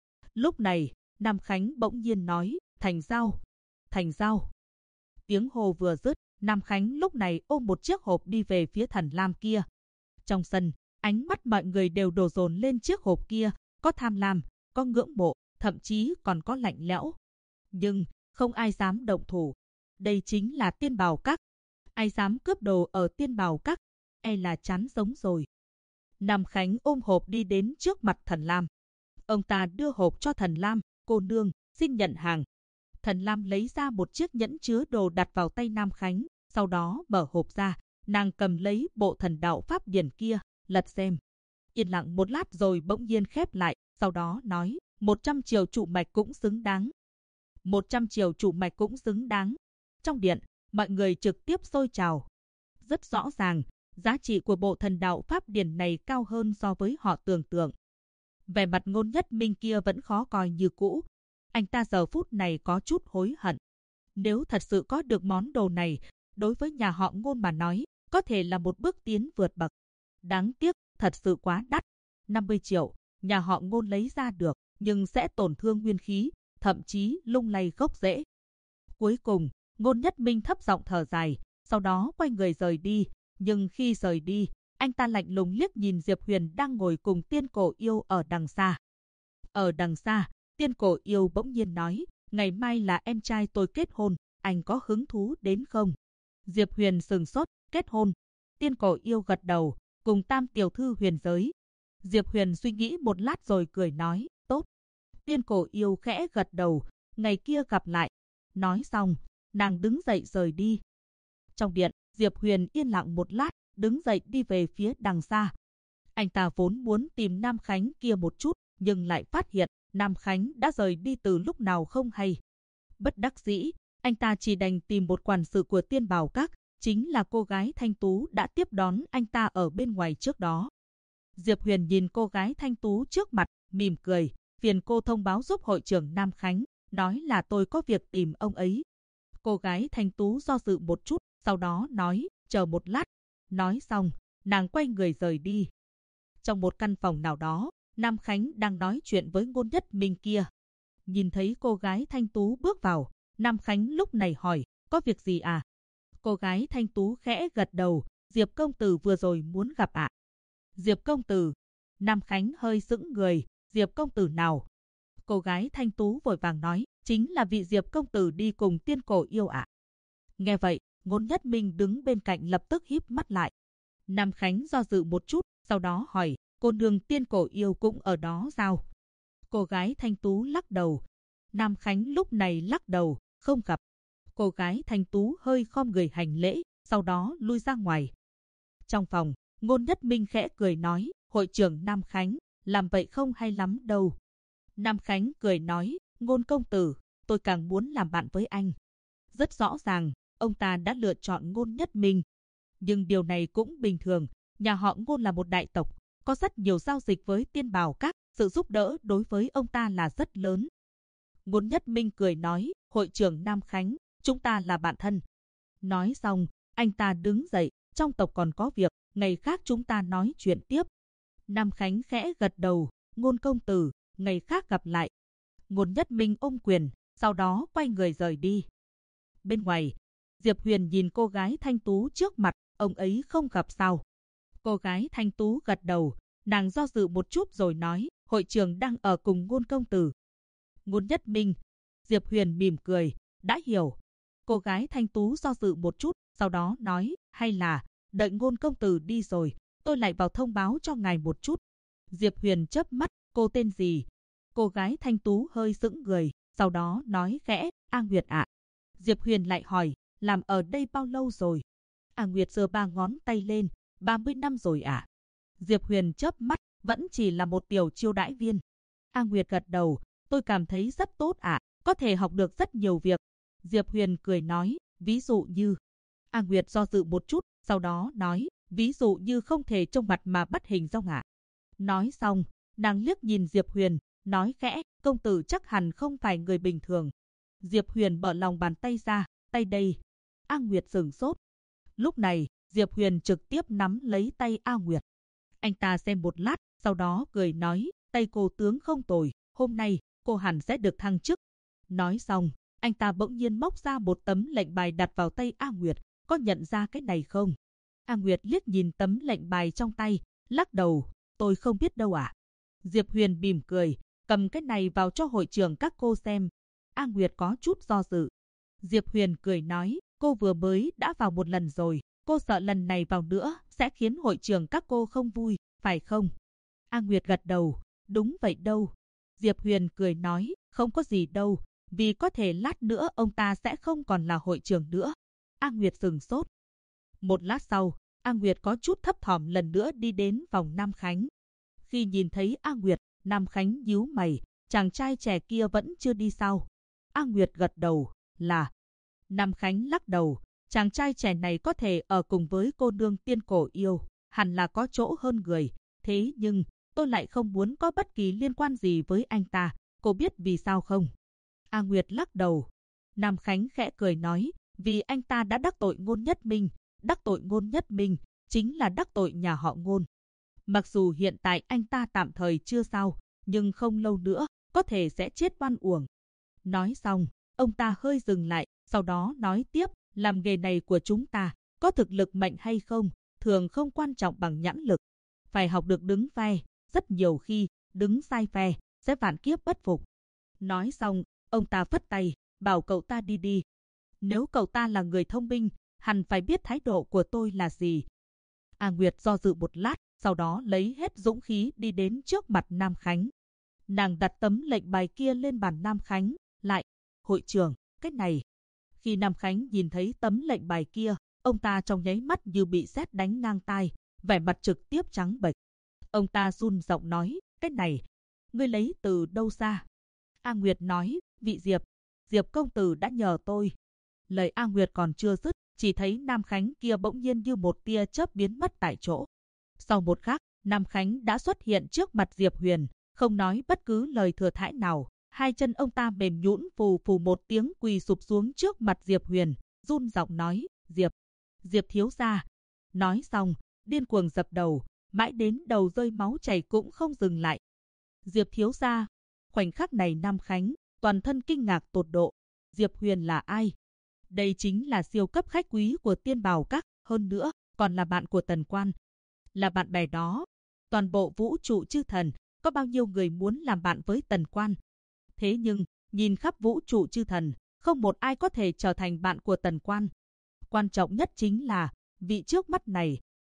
Lúc này, Nam Khánh bỗng nhiên nói, thành giao. Thành giao. Tiếng hô vừa dứt, Nam Khánh lúc này ôm một chiếc hộp đi về phía Thần Lam kia. Trong sân, ánh mắt mọi người đều đổ dồn lên chiếc hộp kia, có tham lam, có ngưỡng mộ, thậm chí còn có lạnh lẽo. Nhưng, không ai dám động thủ. Đây chính là Tiên Bào Các. Ai dám cướp đồ ở Tiên Bào Các, e là chán sống rồi. Nam Khánh ôm hộp đi đến trước mặt Thần Lam. Ông ta đưa hộp cho Thần Lam, cô nương, xin nhận hàng. Thần Lam lấy ra một chiếc nhẫn chứa đồ đặt vào tay Nam Khánh, sau đó mở hộp ra, nàng cầm lấy bộ thần đạo pháp điển kia, lật xem. Yên lặng một lát rồi bỗng nhiên khép lại, sau đó nói, 100 triệu trụ mạch cũng xứng đáng. 100 triệu trụ mạch cũng xứng đáng. Trong điện, mọi người trực tiếp sôi trào. Rất rõ ràng, giá trị của bộ thần đạo pháp điển này cao hơn so với họ tưởng tượng. Vẻ mặt Ngôn Nhất Minh kia vẫn khó coi như cũ. Anh ta giờ phút này có chút hối hận. Nếu thật sự có được món đồ này, đối với nhà họ Ngôn mà nói, có thể là một bước tiến vượt bậc. Đáng tiếc, thật sự quá đắt. 50 triệu, nhà họ Ngôn lấy ra được, nhưng sẽ tổn thương nguyên khí, thậm chí lung lay gốc rễ. Cuối cùng, Ngôn Nhất Minh thấp giọng thở dài, sau đó quay người rời đi. Nhưng khi rời đi, anh ta lạnh lùng liếc nhìn Diệp Huyền đang ngồi cùng Tiên Cổ Yêu ở đằng xa. Ở đằng xa, Tiên Cổ Yêu bỗng nhiên nói, ngày mai là em trai tôi kết hôn, anh có hứng thú đến không? Diệp Huyền sừng sốt, kết hôn. Tiên Cổ Yêu gật đầu, cùng Tam tiểu thư huyền giới. Diệp Huyền suy nghĩ một lát rồi cười nói, tốt. Tiên Cổ Yêu khẽ gật đầu, ngày kia gặp lại. Nói xong, nàng đứng dậy rời đi. Trong điện, Diệp Huyền yên lặng một lát, đứng dậy đi về phía đằng xa. Anh ta vốn muốn tìm Nam Khánh kia một chút, nhưng lại phát hiện Nam Khánh đã rời đi từ lúc nào không hay. Bất đắc dĩ, anh ta chỉ đành tìm một quản sự của Tiên Bào Các, chính là cô gái thanh tú đã tiếp đón anh ta ở bên ngoài trước đó. Diệp Huyền nhìn cô gái thanh tú trước mặt, mỉm cười, phiền cô thông báo giúp hội trưởng Nam Khánh, nói là tôi có việc tìm ông ấy. Cô gái thanh tú do dự một chút, sau đó nói, chờ một lát. Nói xong, nàng quay người rời đi. Trong một căn phòng nào đó, Nam Khánh đang nói chuyện với Ngôn Nhất Minh kia. Nhìn thấy cô gái thanh tú bước vào, Nam Khánh lúc này hỏi, có việc gì à? Cô gái thanh tú khẽ gật đầu, Diệp công tử vừa rồi muốn gặp ạ. Diệp công tử. Nam Khánh hơi sững người, Diệp công tử nào? Cô gái thanh tú vội vàng nói, chính là vị Diệp công tử đi cùng Tiên Cổ Yêu ạ. Nghe vậy, Ngôn Nhất Minh đứng bên cạnh lập tức híp mắt lại. Nam Khánh do dự một chút, sau đó hỏi, cô nương Tiên Cổ Yêu cũng ở đó sao? Cô gái thanh tú lắc đầu. Nam Khánh lúc này lắc đầu, không gặp. Cô gái thanh tú hơi khom người hành lễ, sau đó lui ra ngoài. Trong phòng, Ngôn Nhất Minh khẽ cười nói, hội trưởng Nam Khánh, làm vậy không hay lắm đâu. Nam Khánh cười nói, Ngôn công tử, tôi càng muốn làm bạn với anh. Rất rõ ràng, ông ta đã lựa chọn Ngôn Nhất Minh. Nhưng điều này cũng bình thường, nhà họ Ngôn là một đại tộc, có rất nhiều giao dịch với Tiên Bảo Các, sự giúp đỡ đối với ông ta là rất lớn. Ngôn Nhất Minh cười nói, hội trưởng Nam Khánh, chúng ta là bạn thân. Nói xong, anh ta đứng dậy, trong tộc còn có việc, ngày khác chúng ta nói chuyện tiếp. Nam Khánh khẽ gật đầu, Ngôn công tử, ngày khác gặp lại. Ngôn Nhất Minh ôm quyền, sau đó quay người rời đi. Bên ngoài, Diệp Huyền nhìn cô gái thanh tú trước mặt, ông ấy không gặp sao? Cô gái thanh tú gật đầu, nàng do dự một chút rồi nói, hội trưởng đang ở cùng Ngôn công tử. Ngôn Nhất Minh, Diệp Huyền mỉm cười, đã hiểu. Cô gái thanh tú do dự một chút, sau đó nói, hay là, đợi Ngôn công tử đi rồi, tôi lại vào thông báo cho ngài một chút. Diệp Huyền chớp mắt, cô tên gì? Cô gái thanh tú hơi sững người, sau đó nói khẽ, A Nguyệt ạ. Diệp Huyền lại hỏi, làm ở đây bao lâu rồi? A Nguyệt giơ 3 ngón tay lên, 30 năm rồi ạ. Diệp Huyền chớp mắt, vẫn chỉ là một tiểu chiêu đãi viên. A Nguyệt gật đầu, tôi cảm thấy rất tốt ạ, có thể học được rất nhiều việc. Diệp Huyền cười nói, ví dụ như... A Nguyệt do dự một chút, sau đó nói, ví dụ như không thể trông mặt mà bắt hình dong ạ. Nói xong, nàng liếc nhìn Diệp Huyền, nói khẽ, công tử chắc hẳn không phải người bình thường. Diệp Huyền mở lòng bàn tay ra, tay đây. A Nguyệt sửng sốt. Lúc này, Diệp Huyền trực tiếp nắm lấy tay A Nguyệt. Anh ta xem một lát, sau đó cười nói, tay cô tướng không tồi, hôm nay cô hẳn sẽ được thăng chức. Nói xong, anh ta bỗng nhiên móc ra một tấm lệnh bài đặt vào tay A Nguyệt, có nhận ra cái này không? A Nguyệt liếc nhìn tấm lệnh bài trong tay, lắc đầu, tôi không biết đâu ạ. Diệp Huyền mỉm cười, cầm cái này vào cho hội trưởng các cô xem. A Nguyệt có chút do dự. Diệp Huyền cười nói, cô vừa mới đã vào một lần rồi, cô sợ lần này vào nữa sẽ khiến hội trưởng các cô không vui, phải không? A Nguyệt gật đầu, đúng vậy đâu. Diệp Huyền cười nói, không có gì đâu, vì có thể lát nữa ông ta sẽ không còn là hội trưởng nữa. A Nguyệt sửng sốt. Một lát sau, A Nguyệt có chút thấp thỏm lần nữa đi đến phòng Nam Khánh. Khi nhìn thấy A Nguyệt, Nam Khánh nhíu mày, chàng trai trẻ kia vẫn chưa đi sao? A Nguyệt gật đầu, là... Nam Khánh lắc đầu, chàng trai trẻ này có thể ở cùng với cô nương Tiên Cổ Yêu, hẳn là có chỗ hơn người. Thế nhưng, tôi lại không muốn có bất kỳ liên quan gì với anh ta, cô biết vì sao không? A Nguyệt lắc đầu. Nam Khánh khẽ cười nói, vì anh ta đã đắc tội Ngôn Nhất Minh, đắc tội Ngôn Nhất Minh, chính là đắc tội nhà họ Ngôn. Mặc dù hiện tại anh ta tạm thời chưa sao, nhưng không lâu nữa, có thể sẽ chết oan uổng. Nói xong, ông ta hơi dừng lại, sau đó nói tiếp, làm nghề này của chúng ta, có thực lực mạnh hay không, thường không quan trọng bằng nhãn lực. Phải học được đứng phe, rất nhiều khi, đứng sai phe, sẽ vạn kiếp bất phục. Nói xong, ông ta phất tay, bảo cậu ta đi đi. Nếu cậu ta là người thông minh, hẳn phải biết thái độ của tôi là gì. A Nguyệt do dự một lát, sau đó lấy hết dũng khí đi đến trước mặt Nam Khánh. Nàng đặt tấm lệnh bài kia lên bàn Nam Khánh, lại, hội trưởng, cái này. Khi Nam Khánh nhìn thấy tấm lệnh bài kia, ông ta trong nháy mắt như bị sét đánh ngang tai, vẻ mặt trực tiếp trắng bệch. Ông ta run giọng nói, cái này, ngươi lấy từ đâu ra? A Nguyệt nói, vị Diệp công tử đã nhờ tôi. Lời A Nguyệt còn chưa dứt, chỉ thấy Nam Khánh kia bỗng nhiên như một tia chớp biến mất tại chỗ. Sau một khắc, Nam Khánh đã xuất hiện trước mặt Diệp Huyền, không nói bất cứ lời thừa thãi nào. Hai chân ông ta mềm nhũn phù phù một tiếng quỳ sụp xuống trước mặt Diệp Huyền, run giọng nói, Diệp thiếu gia. Nói xong, điên cuồng dập đầu, mãi đến đầu rơi máu chảy cũng không dừng lại. Diệp thiếu gia. Khoảnh khắc này Nam Khánh, toàn thân kinh ngạc tột độ. Diệp Huyền là ai? Đây chính là siêu cấp khách quý của Tiên Bảo Các, hơn nữa, còn là bạn của Tần Quan. Là bạn bè đó. Toàn bộ vũ trụ chư thần, có bao nhiêu người muốn làm bạn với Tần Quan? Thế nhưng, nhìn khắp vũ trụ chư thần, không một ai có thể trở thành bạn của Tần Quan. Quan trọng nhất chính là, vị trước mắt này,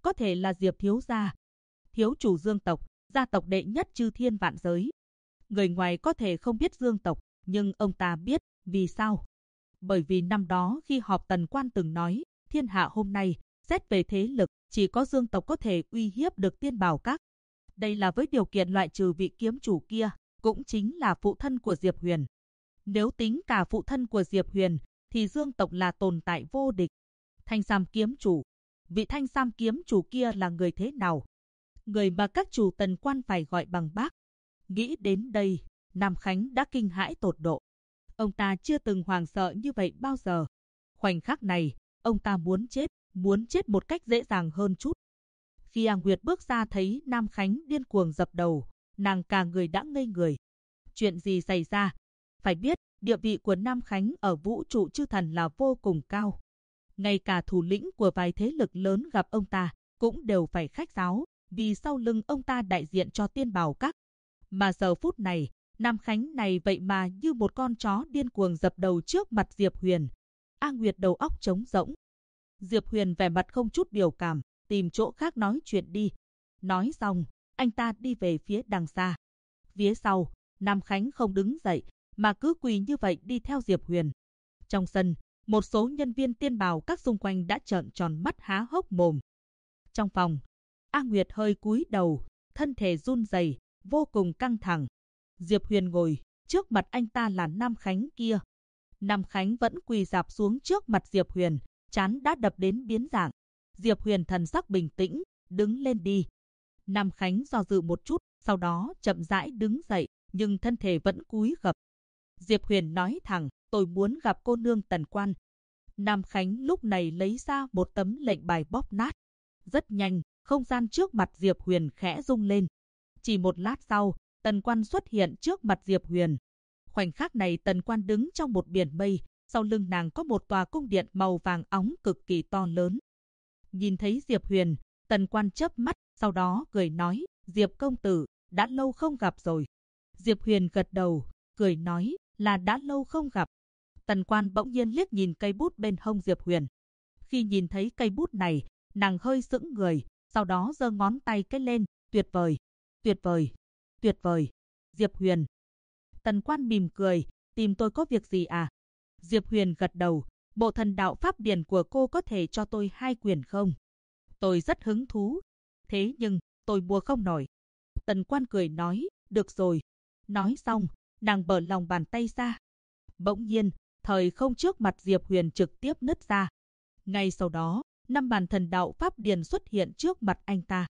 có thể là Diệp thiếu gia, thiếu chủ Dương tộc, gia tộc đệ nhất chư thiên vạn giới. Người ngoài có thể không biết Dương tộc, nhưng ông ta biết. Vì sao? Bởi vì năm đó khi họp Tần Quan từng nói, thiên hạ hôm nay, xét về thế lực, chỉ có Dương tộc có thể uy hiếp được Tiên Bảo Các. Đây là với điều kiện loại trừ vị kiếm chủ kia, cũng chính là phụ thân của Diệp Huyền. Nếu tính cả phụ thân của Diệp Huyền, thì Dương tộc là tồn tại vô địch. Thanh Sam kiếm chủ. Vị Thanh Sam kiếm chủ kia là người thế nào? Người mà các chủ Tần Quan phải gọi bằng bác. Nghĩ đến đây, Nam Khánh đã kinh hãi tột độ. Ông ta chưa từng hoảng sợ như vậy bao giờ. Khoảnh khắc này, ông ta muốn chết một cách dễ dàng hơn chút. Khi A Nguyệt bước ra thấy Nam Khánh điên cuồng dập đầu, nàng cả người đã ngây người. Chuyện gì xảy ra? Phải biết, địa vị của Nam Khánh ở vũ trụ chư thần là vô cùng cao. Ngay cả thủ lĩnh của vài thế lực lớn gặp ông ta, cũng đều phải khách sáo, vì sau lưng ông ta đại diện cho Tiên Bảo Các. Mà giờ phút này, Nam Khánh này vậy mà như một con chó điên cuồng dập đầu trước mặt Diệp Huyền. A Nguyệt đầu óc trống rỗng. Diệp Huyền vẻ mặt không chút biểu cảm, tìm chỗ khác nói chuyện đi. Nói xong, anh ta đi về phía đằng xa. Phía sau, Nam Khánh không đứng dậy, mà cứ quỳ như vậy đi theo Diệp Huyền. Trong sân, một số nhân viên Tiên Bảo Các xung quanh đã trợn tròn mắt há hốc mồm. Trong phòng, A Nguyệt hơi cúi đầu, thân thể run rẩy, vô cùng căng thẳng. Diệp Huyền ngồi, trước mặt anh ta là Nam Khánh kia. Nam Khánh vẫn quỳ rạp xuống trước mặt Diệp Huyền, trán đã đập đến biến dạng. Diệp Huyền thần sắc bình tĩnh, đứng lên đi. Nam Khánh do dự một chút, sau đó chậm rãi đứng dậy, nhưng thân thể vẫn cúi gập. Diệp Huyền nói thẳng, tôi muốn gặp cô nương Tần Quan. Nam Khánh lúc này lấy ra một tấm lệnh bài bóp nát. Rất nhanh, không gian trước mặt Diệp Huyền khẽ rung lên. Chỉ một lát sau, Tần Quan xuất hiện trước mặt Diệp Huyền. Khoảnh khắc này Tần Quan đứng trong một biển mây, sau lưng nàng có một tòa cung điện màu vàng óng cực kỳ to lớn. Nhìn thấy Diệp Huyền, Tần Quan chớp mắt, sau đó cười nói, Diệp công tử, đã lâu không gặp rồi. Diệp Huyền gật đầu, cười nói, là đã lâu không gặp. Tần Quan bỗng nhiên liếc nhìn cây bút bên hông Diệp Huyền. Khi nhìn thấy cây bút này, nàng hơi sững người, sau đó giơ ngón tay cái lên, tuyệt vời, tuyệt vời, tuyệt vời. Diệp Huyền. Tần Quan mỉm cười, tìm tôi có việc gì à? Diệp Huyền gật đầu, bộ thần đạo pháp điển của cô có thể cho tôi 2 quyển không? Tôi rất hứng thú, thế nhưng tôi mua không nổi. Tần Quan cười nói, được rồi. Nói xong, nàng mở lòng bàn tay ra. Bỗng nhiên, thời không trước mặt Diệp Huyền trực tiếp nứt ra. Ngay sau đó, 5 bản thần đạo pháp điển xuất hiện trước mặt anh ta.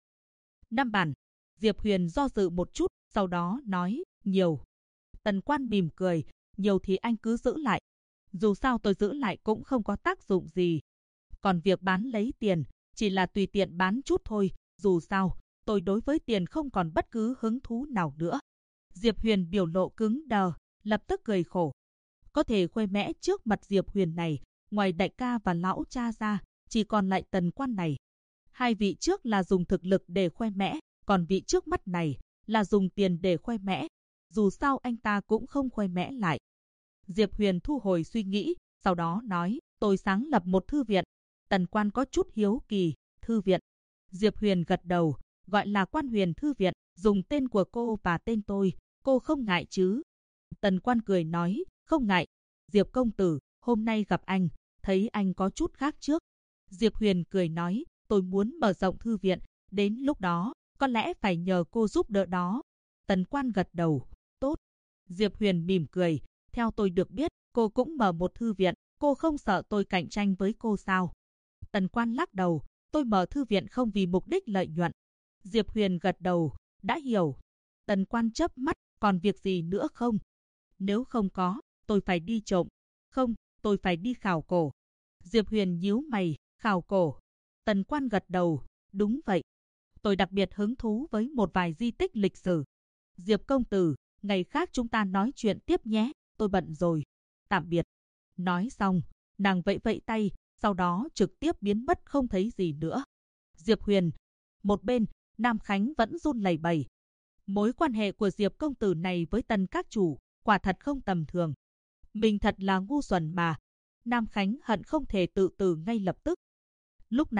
5 bản. Diệp Huyền do dự một chút, sau đó nói, nhiều. Tần Quan mỉm cười, nhiều thì anh cứ giữ lại. Dù sao tôi giữ lại cũng không có tác dụng gì. Còn việc bán lấy tiền, chỉ là tùy tiện bán chút thôi, dù sao, tôi đối với tiền không còn bất cứ hứng thú nào nữa. Diệp Huyền biểu lộ cứng đờ, lập tức cười khổ. Có thể khoe mẽ trước mặt Diệp Huyền này, ngoài đại ca và lão cha ra, chỉ còn lại Tần Quan này. 2 vị trước là dùng thực lực để khoe mẽ, còn vị trước mắt này là dùng tiền để khoe mẽ. Dù sao anh ta cũng không khoe mẽ lại. Diệp Huyền thu hồi suy nghĩ, sau đó nói, tôi sáng lập một thư viện. Tần Quan có chút hiếu kỳ, thư viện. Diệp Huyền gật đầu, gọi là Quan Huyền Thư Viện, dùng tên của cô và tên tôi, cô không ngại chứ? Tần Quan cười nói, không ngại. Diệp công tử, hôm nay gặp anh, thấy anh có chút khác trước. Diệp Huyền cười nói, tôi muốn mở rộng thư viện, đến lúc đó, có lẽ phải nhờ cô giúp đỡ đó. Tần Quan gật đầu, tốt. Diệp Huyền mỉm cười, theo tôi được biết, cô cũng mở một thư viện, cô không sợ tôi cạnh tranh với cô sao? Tần Quan lắc đầu, tôi mở thư viện không vì mục đích lợi nhuận. Diệp Huyền gật đầu, đã hiểu. Tần Quan chớp mắt, còn việc gì nữa không? Nếu không có, tôi phải đi trộm. Không, tôi phải đi khảo cổ. Diệp Huyền nhíu mày, khảo cổ. Tần Quan gật đầu, đúng vậy. Tôi đặc biệt hứng thú với một vài di tích lịch sử. Diệp công tử, ngày khác chúng ta nói chuyện tiếp nhé, tôi bận rồi. Tạm biệt. Nói xong, nàng vẫy vẫy tay, sau đó trực tiếp biến mất không thấy gì nữa. Diệp Huyền. Một bên, Nam Khánh vẫn run lẩy bẩy. Mối quan hệ của Diệp công tử này với Tần các chủ, quả thật không tầm thường. Mình thật là ngu xuẩn mà. Nam Khánh hận không thể tự tử ngay lập tức. Lúc này,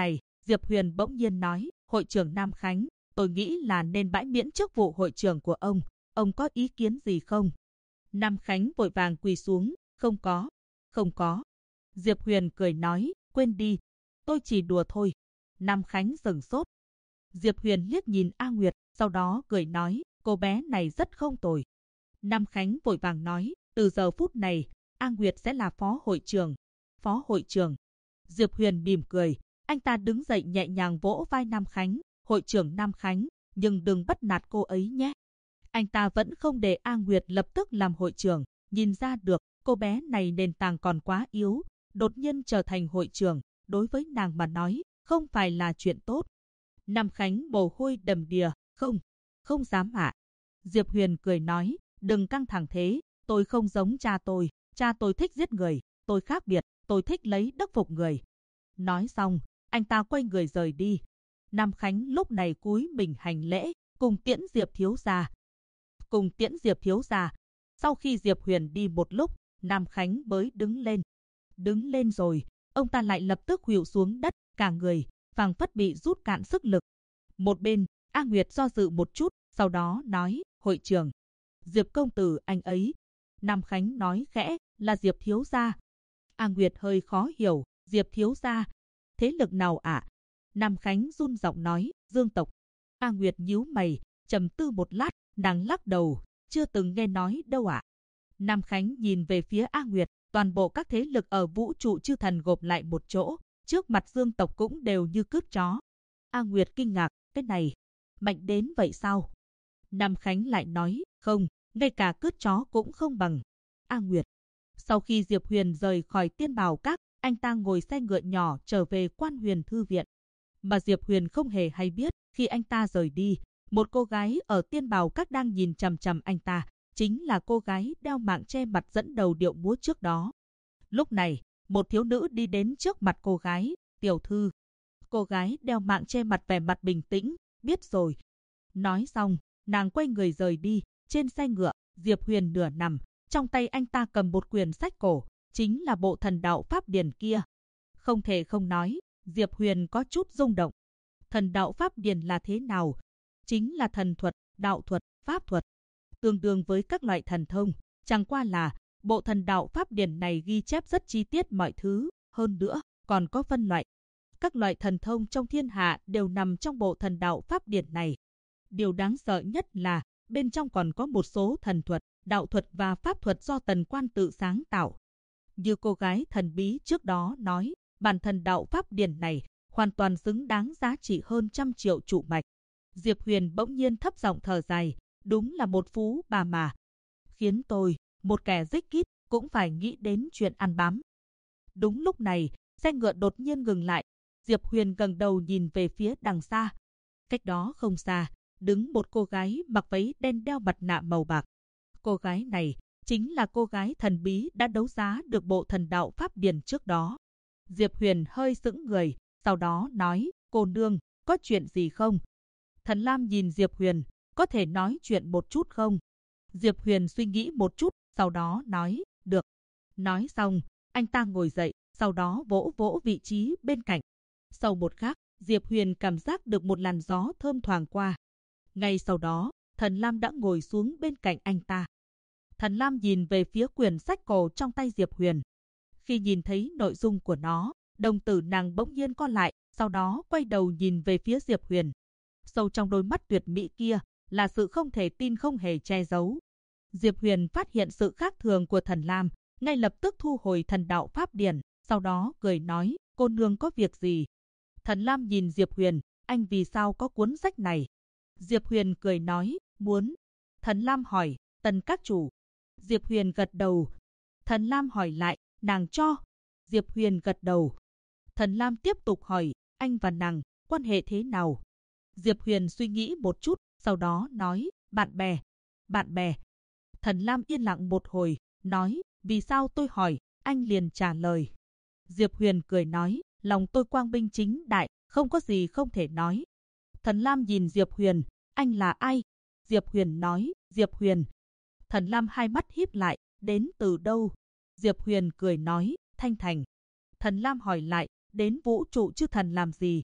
Diệp Huyền bỗng nhiên nói, hội trưởng Nam Khánh, tôi nghĩ là nên bãi miễn chức vụ hội trưởng của ông có ý kiến gì không? Nam Khánh vội vàng quỳ xuống, không có. Diệp Huyền cười nói, quên đi, tôi chỉ đùa thôi. Nam Khánh sửng sốt. Diệp Huyền liếc nhìn A Nguyệt, sau đó cười nói, cô bé này rất không tồi. Nam Khánh vội vàng nói, từ giờ phút này, A Nguyệt sẽ là phó hội trưởng. Phó hội trưởng. Diệp Huyền mỉm cười, anh ta đứng dậy nhẹ nhàng vỗ vai Nam Khánh, hội trưởng Nam Khánh, nhưng đừng bắt nạt cô ấy nhé. Anh ta vẫn không để A Nguyệt lập tức làm hội trưởng, nhìn ra được cô bé này nền tảng còn quá yếu, đột nhiên trở thành hội trưởng, đối với nàng mà nói, không phải là chuyện tốt. Nam Khánh mồ hôi đầm đìa, không dám ạ. Diệp Huyền cười nói, đừng căng thẳng thế, tôi không giống cha tôi thích giết người, tôi khác biệt, tôi thích lấy đức phục người. Nói xong, anh ta quay người rời đi. Nam Khánh lúc này cúi mình hành lễ, cùng tiễn Diệp thiếu gia. Sau khi Diệp Huyền đi một lúc, Nam Khánh mới đứng lên. Đứng lên rồi, ông ta lại lập tức khuỵu xuống đất, cả người phảng phất bị rút cạn sức lực. Một bên, A Nguyệt do dự một chút, sau đó nói, hội trưởng, Diệp công tử anh ấy. Nam Khánh nói khẽ, là Diệp thiếu gia. A Nguyệt hơi khó hiểu, Diệp thiếu gia, thế lực nào ạ? Nam Khánh run giọng nói, Dương tộc. A Nguyệt nhíu mày, trầm tư một lát, nàng lắc đầu, chưa từng nghe nói đâu ạ. Nam Khánh nhìn về phía A Nguyệt, toàn bộ các thế lực ở vũ trụ chư thần gộp lại một chỗ, trước mặt Dương tộc cũng đều như cướp chó. A Nguyệt kinh ngạc, cái này, mạnh đến vậy sao? Nam Khánh lại nói, không, ngay cả cướp chó cũng không bằng. A Nguyệt. Sau khi Diệp Huyền rời khỏi Tiên Bảo Các, anh ta ngồi xe ngựa nhỏ trở về Quan Huyền Thư Viện. Mà Diệp Huyền không hề hay biết, khi anh ta rời đi, một cô gái ở Tiên Bảo Các đang nhìn chằm chằm anh ta, chính là cô gái đeo mạng che mặt dẫn đầu điệu múa trước đó. Lúc này, một thiếu nữ đi đến trước mặt cô gái, tiểu thư. Cô gái đeo mạng che mặt vẻ mặt bình tĩnh, biết rồi. Nói xong, nàng quay người rời đi, trên xe ngựa, Diệp Huyền nửa nằm, trong tay anh ta cầm một quyển sách cổ, chính là bộ thần đạo Pháp Điển kia. Không thể không nói, Diệp Huyền có chút rung động. Thần đạo Pháp Điển là thế nào? Chính là thần thuật, đạo thuật, pháp thuật. Tương đương với các loại thần thông, chẳng qua là bộ thần đạo Pháp Điển này ghi chép rất chi tiết mọi thứ, hơn nữa, còn có phân loại. Các loại thần thông trong thiên hạ đều nằm trong bộ thần đạo Pháp Điển này. Điều đáng sợ nhất là, bên trong còn có một số thần thuật, đạo thuật và pháp thuật do Tần Quan tự sáng tạo. Như cô gái thần bí trước đó nói, bản thần đạo Pháp Điển này hoàn toàn xứng đáng giá trị hơn 100 triệu trụ mạch. Diệp Huyền bỗng nhiên thấp giọng thở dài, đúng là một phú bà mà. Khiến tôi, một kẻ rích kít, cũng phải nghĩ đến chuyện ăn bám. Đúng lúc này, xe ngựa đột nhiên ngừng lại. Diệp Huyền ngẩng đầu nhìn về phía đằng xa. Cách đó không xa, đứng một cô gái mặc váy đen đeo mặt nạ màu bạc. Cô gái này chính là cô gái thần bí đã đấu giá được bộ thần đạo Pháp Điển trước đó. Diệp Huyền hơi sững người, sau đó nói, cô nương, có chuyện gì không? Thần Lam nhìn Diệp Huyền, có thể nói chuyện một chút không? Diệp Huyền suy nghĩ một chút, sau đó nói, được. Nói xong, anh ta ngồi dậy, sau đó vỗ vỗ vị trí bên cạnh. Sau một khắc, Diệp Huyền cảm giác được một làn gió thơm thoảng qua. Ngay sau đó, Thần Lam đã ngồi xuống bên cạnh anh ta. Thần Lam nhìn về phía quyển sách cổ trong tay Diệp Huyền. Khi nhìn thấy nội dung của nó, đồng tử nàng bỗng nhiên co lại, sau đó quay đầu nhìn về phía Diệp Huyền. Sâu trong đôi mắt tuyệt mỹ kia là sự không thể tin không hề che giấu. Diệp Huyền phát hiện sự khác thường của Thần Lam, ngay lập tức thu hồi thần đạo Pháp Điển, sau đó cười nói, cô nương có việc gì? Thần Lam nhìn Diệp Huyền, anh vì sao có cuốn sách này? Diệp Huyền cười nói, muốn. Thần Lam hỏi, Tần các chủ. Diệp Huyền gật đầu. Thần Lam hỏi lại, nàng cho. Diệp Huyền gật đầu. Thần Lam tiếp tục hỏi, anh và nàng, quan hệ thế nào? Diệp Huyền suy nghĩ một chút, sau đó nói, bạn bè. Bạn bè. Thần Lam yên lặng một hồi, nói, vì sao tôi hỏi, anh liền trả lời. Diệp Huyền cười nói, lòng tôi quang minh chính đại, không có gì không thể nói. Thần Lam nhìn Diệp Huyền, anh là ai? Diệp Huyền nói, Diệp Huyền. Thần Lam hai mắt híp lại, đến từ đâu? Diệp Huyền cười nói, Thanh Thành. Thần Lam hỏi lại, đến vũ trụ chư thần làm gì?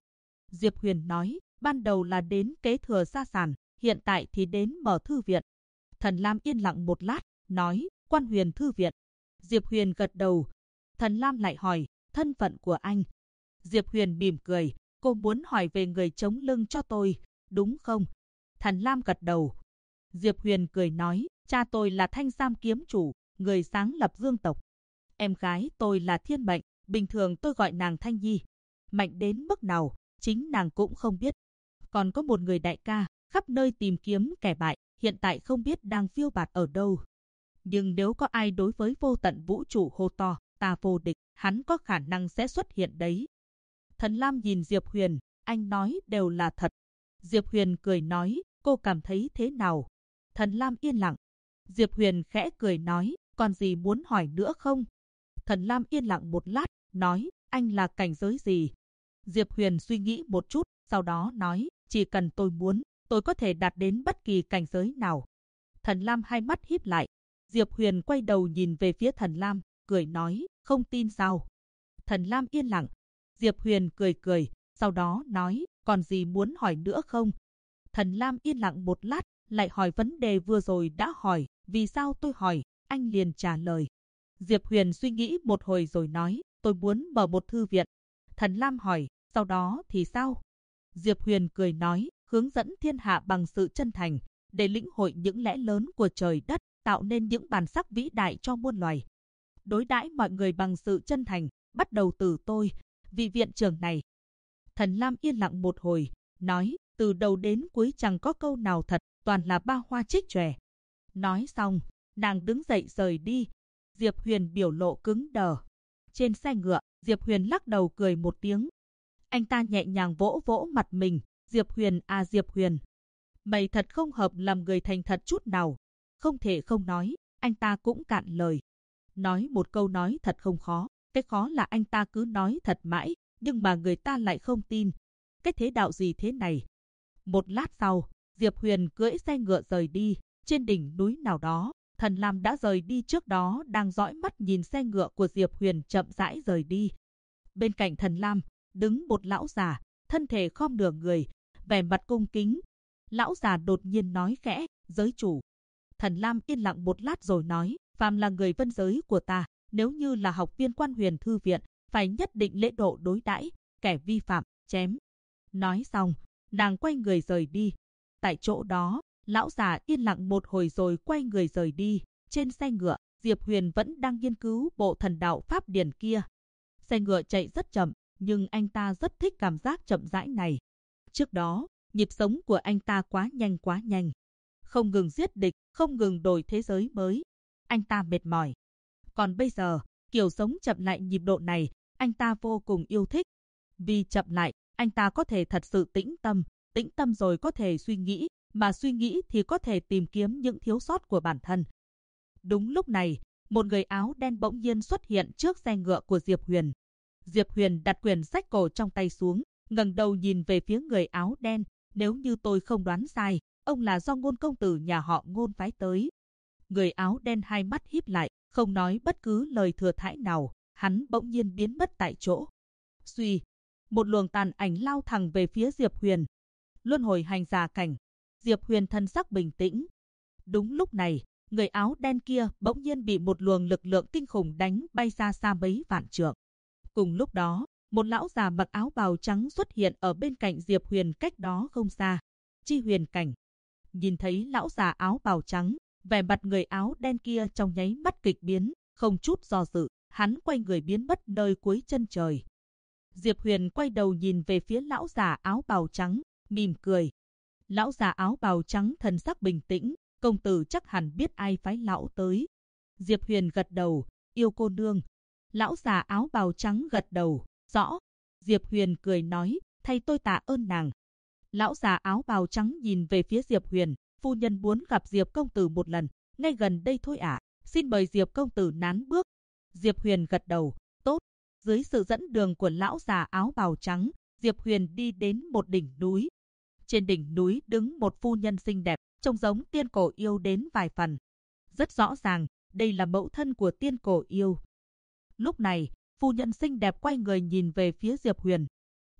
Diệp Huyền nói, ban đầu là đến kế thừa gia sản, hiện tại thì đến mở thư viện. Thần Lam yên lặng một lát, nói, Quan Huyền thư viện. Diệp Huyền gật đầu. Thần Lam lại hỏi, thân phận của anh. Diệp Huyền mỉm cười, cô muốn hỏi về người chống lưng cho tôi, đúng không? Thần Lam gật đầu. Diệp Huyền cười nói, cha tôi là Thanh Giam kiếm chủ, người sáng lập Dương tộc. Em gái tôi là Thiên Mệnh, bình thường tôi gọi nàng Thanh Nhi. Mạnh đến mức nào, chính nàng cũng không biết. Còn có một người đại ca, khắp nơi tìm kiếm kẻ bại, hiện tại không biết đang phiêu bạt ở đâu. Nhưng nếu có ai đối với vô tận vũ trụ hô to, ta vô địch, hắn có khả năng sẽ xuất hiện đấy. Thần Lam nhìn Diệp Huyền, anh nói đều là thật. Diệp Huyền cười nói, cô cảm thấy thế nào? Thần Lam yên lặng. Diệp Huyền khẽ cười nói, còn gì muốn hỏi nữa không? Thần Lam yên lặng một lát, nói, anh là cảnh giới gì? Diệp Huyền suy nghĩ một chút, sau đó nói, chỉ cần tôi muốn, tôi có thể đạt đến bất kỳ cảnh giới nào. Thần Lam hai mắt híp lại. Diệp Huyền quay đầu nhìn về phía Thần Lam, cười nói, không tin sao? Thần Lam yên lặng. Diệp Huyền cười cười, sau đó nói, còn gì muốn hỏi nữa không? Thần Lam yên lặng một lát, lại hỏi vấn đề vừa rồi đã hỏi, vì sao tôi hỏi, anh liền trả lời. Diệp Huyền suy nghĩ một hồi rồi nói, tôi muốn mở một thư viện. Thần Lam hỏi, sau đó thì sao? Diệp Huyền cười nói, hướng dẫn thiên hạ bằng sự chân thành, để lĩnh hội những lẽ lớn của trời đất, tạo nên những bản sắc vĩ đại cho muôn loài. Đối đãi mọi người bằng sự chân thành, bắt đầu từ tôi, vị viện trưởng này. Thần Lam yên lặng một hồi, nói, từ đầu đến cuối chẳng có câu nào thật, toàn là ba hoa trích tròe. Nói xong, nàng đứng dậy rời đi. Diệp Huyền biểu lộ cứng đờ. Trên xe ngựa, Diệp Huyền lắc đầu cười một tiếng. Anh ta nhẹ nhàng vỗ vỗ mặt mình, Diệp Huyền à Diệp Huyền. Mày thật không hợp làm người thành thật chút nào. Không thể không nói, anh ta cũng cạn lời. Nói một câu nói thật không khó, cái khó là anh ta cứ nói thật mãi, nhưng mà người ta lại không tin. Cái thế đạo gì thế này? Một lát sau, Diệp Huyền cưỡi xe ngựa rời đi, trên đỉnh núi nào đó, Thần Lam đã rời đi trước đó đang dõi mắt nhìn xe ngựa của Diệp Huyền chậm rãi rời đi. Bên cạnh Thần Lam, đứng một lão già, thân thể khom nửa người, vẻ mặt cung kính. Lão già đột nhiên nói khẽ, giới chủ. Thần Lam yên lặng một lát rồi nói, phàm là người vân giới của ta, nếu như là học viên Quan Huyền thư viện, phải nhất định lễ độ đối đãi, kẻ vi phạm, chém. Nói xong, nàng quay người rời đi. Tại chỗ đó, lão già yên lặng một hồi rồi quay người rời đi. Trên xe ngựa, Diệp Huyền vẫn đang nghiên cứu bộ thần đạo pháp điển kia. Xe ngựa chạy rất chậm, nhưng anh ta rất thích cảm giác chậm rãi này. Trước đó, nhịp sống của anh ta quá nhanh. Không ngừng giết địch, không ngừng đổi thế giới mới. Anh ta mệt mỏi. Còn bây giờ, kiểu sống chậm lại nhịp độ này, anh ta vô cùng yêu thích. Vì chậm lại, anh ta có thể thật sự tĩnh tâm rồi có thể suy nghĩ, mà suy nghĩ thì có thể tìm kiếm những thiếu sót của bản thân. Đúng lúc này, một người áo đen bỗng nhiên xuất hiện trước xe ngựa của Diệp Huyền. Diệp Huyền đặt quyển sách cổ trong tay xuống, ngẩng đầu nhìn về phía người áo đen. Nếu như tôi không đoán sai, ông là do Ngôn công tử nhà họ Ngôn phái tới. Người áo đen hai mắt híp lại, không nói bất cứ lời thừa thãi nào, hắn bỗng nhiên biến mất tại chỗ. Suy, một luồng tàn ảnh lao thẳng về phía Diệp Huyền. Luân hồi hành giả cảnh. Diệp Huyền thân sắc bình tĩnh. Đúng lúc này, người áo đen kia bỗng nhiên bị một luồng lực lượng kinh khủng đánh bay ra xa mấy vạn trượng. Cùng lúc đó, một lão già mặc áo bào trắng xuất hiện ở bên cạnh Diệp Huyền cách đó không xa. Chi huyền cảnh. Nhìn thấy lão già áo bào trắng, vẻ mặt người áo đen kia trong nháy mắt kịch biến, không chút do dự, hắn quay người biến mất nơi cuối chân trời. Diệp Huyền quay đầu nhìn về phía lão già áo bào trắng, mỉm cười. Lão già áo bào trắng thần sắc bình tĩnh, công tử chắc hẳn biết ai phái lão tới. Diệp Huyền gật đầu, yêu cô nương. Lão già áo bào trắng gật đầu, rõ. Diệp Huyền cười nói, thay tôi tạ ơn nàng. Lão già áo bào trắng nhìn về phía Diệp Huyền, phu nhân muốn gặp Diệp công tử một lần, ngay gần đây thôi ạ. Xin mời Diệp công tử nán bước. Diệp Huyền gật đầu, tốt. Dưới sự dẫn đường của lão già áo bào trắng, Diệp Huyền đi đến một đỉnh núi. Trên đỉnh núi đứng một phu nhân xinh đẹp, trông giống tiên cổ yêu đến vài phần. Rất rõ ràng, đây là mẫu thân của tiên cổ yêu. Lúc này, phu nhân xinh đẹp quay người nhìn về phía Diệp Huyền.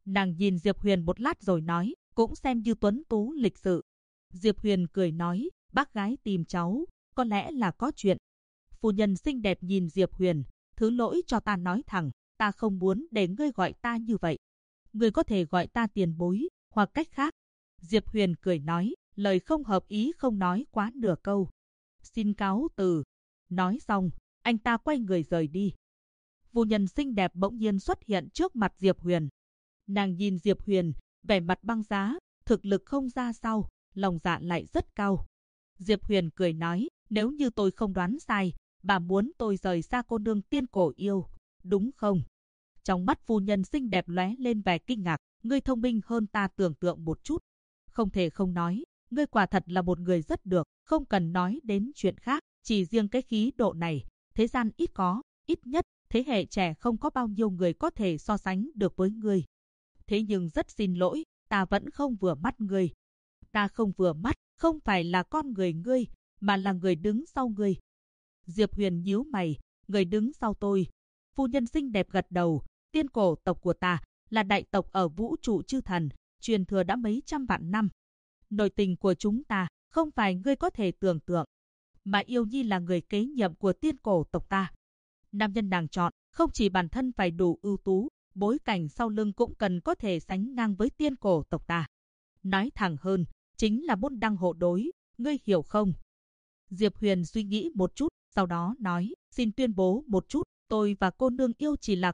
Nàng nhìn Diệp Huyền một lát rồi nói, cũng xem như tuấn tú lịch sự. Diệp Huyền cười nói, bác gái tìm cháu, có lẽ là có chuyện. Phu nhân xinh đẹp nhìn Diệp Huyền, thứ lỗi cho ta nói thẳng, ta không muốn để ngươi gọi ta như vậy. Ngươi có thể gọi ta tiền bối, hoặc cách khác. Diệp Huyền cười nói, lời không hợp ý không nói quá nửa câu. Xin cáo từ. Nói xong, anh ta quay người rời đi. Phu nhân xinh đẹp bỗng nhiên xuất hiện trước mặt Diệp Huyền. Nàng nhìn Diệp Huyền, vẻ mặt băng giá, thực lực không ra sao, lòng dạ lại rất cao. Diệp Huyền cười nói, nếu như tôi không đoán sai, bà muốn tôi rời xa cô nương tiên cổ yêu, đúng không? Trong mắt phu nhân xinh đẹp lóe lên vẻ kinh ngạc, ngươi thông minh hơn ta tưởng tượng một chút. Không thể không nói, ngươi quả thật là một người rất được, không cần nói đến chuyện khác, chỉ riêng cái khí độ này, thế gian ít có, ít nhất, thế hệ trẻ không có bao nhiêu người có thể so sánh được với ngươi. Thế nhưng rất xin lỗi, ta vẫn không vừa mắt ngươi. Ta không vừa mắt, không phải là con người ngươi, mà là người đứng sau ngươi. Diệp Huyền nhíu mày, người đứng sau tôi. Phu nhân xinh đẹp gật đầu, tiên cổ tộc của ta là đại tộc ở vũ trụ chư thần, truyền thừa đã mấy trăm vạn năm. Nội tình của chúng ta không phải ngươi có thể tưởng tượng, mà Yêu Nhi là người kế nhiệm của tiên cổ tộc ta. Nam nhân nàng chọn, không chỉ bản thân phải đủ ưu tú, bối cảnh sau lưng cũng cần có thể sánh ngang với tiên cổ tộc ta. Nói thẳng hơn, chính là môn đăng hộ đối, ngươi hiểu không? Diệp Huyền suy nghĩ một chút, sau đó nói, xin tuyên bố một chút, tôi và cô nương yêu chỉ là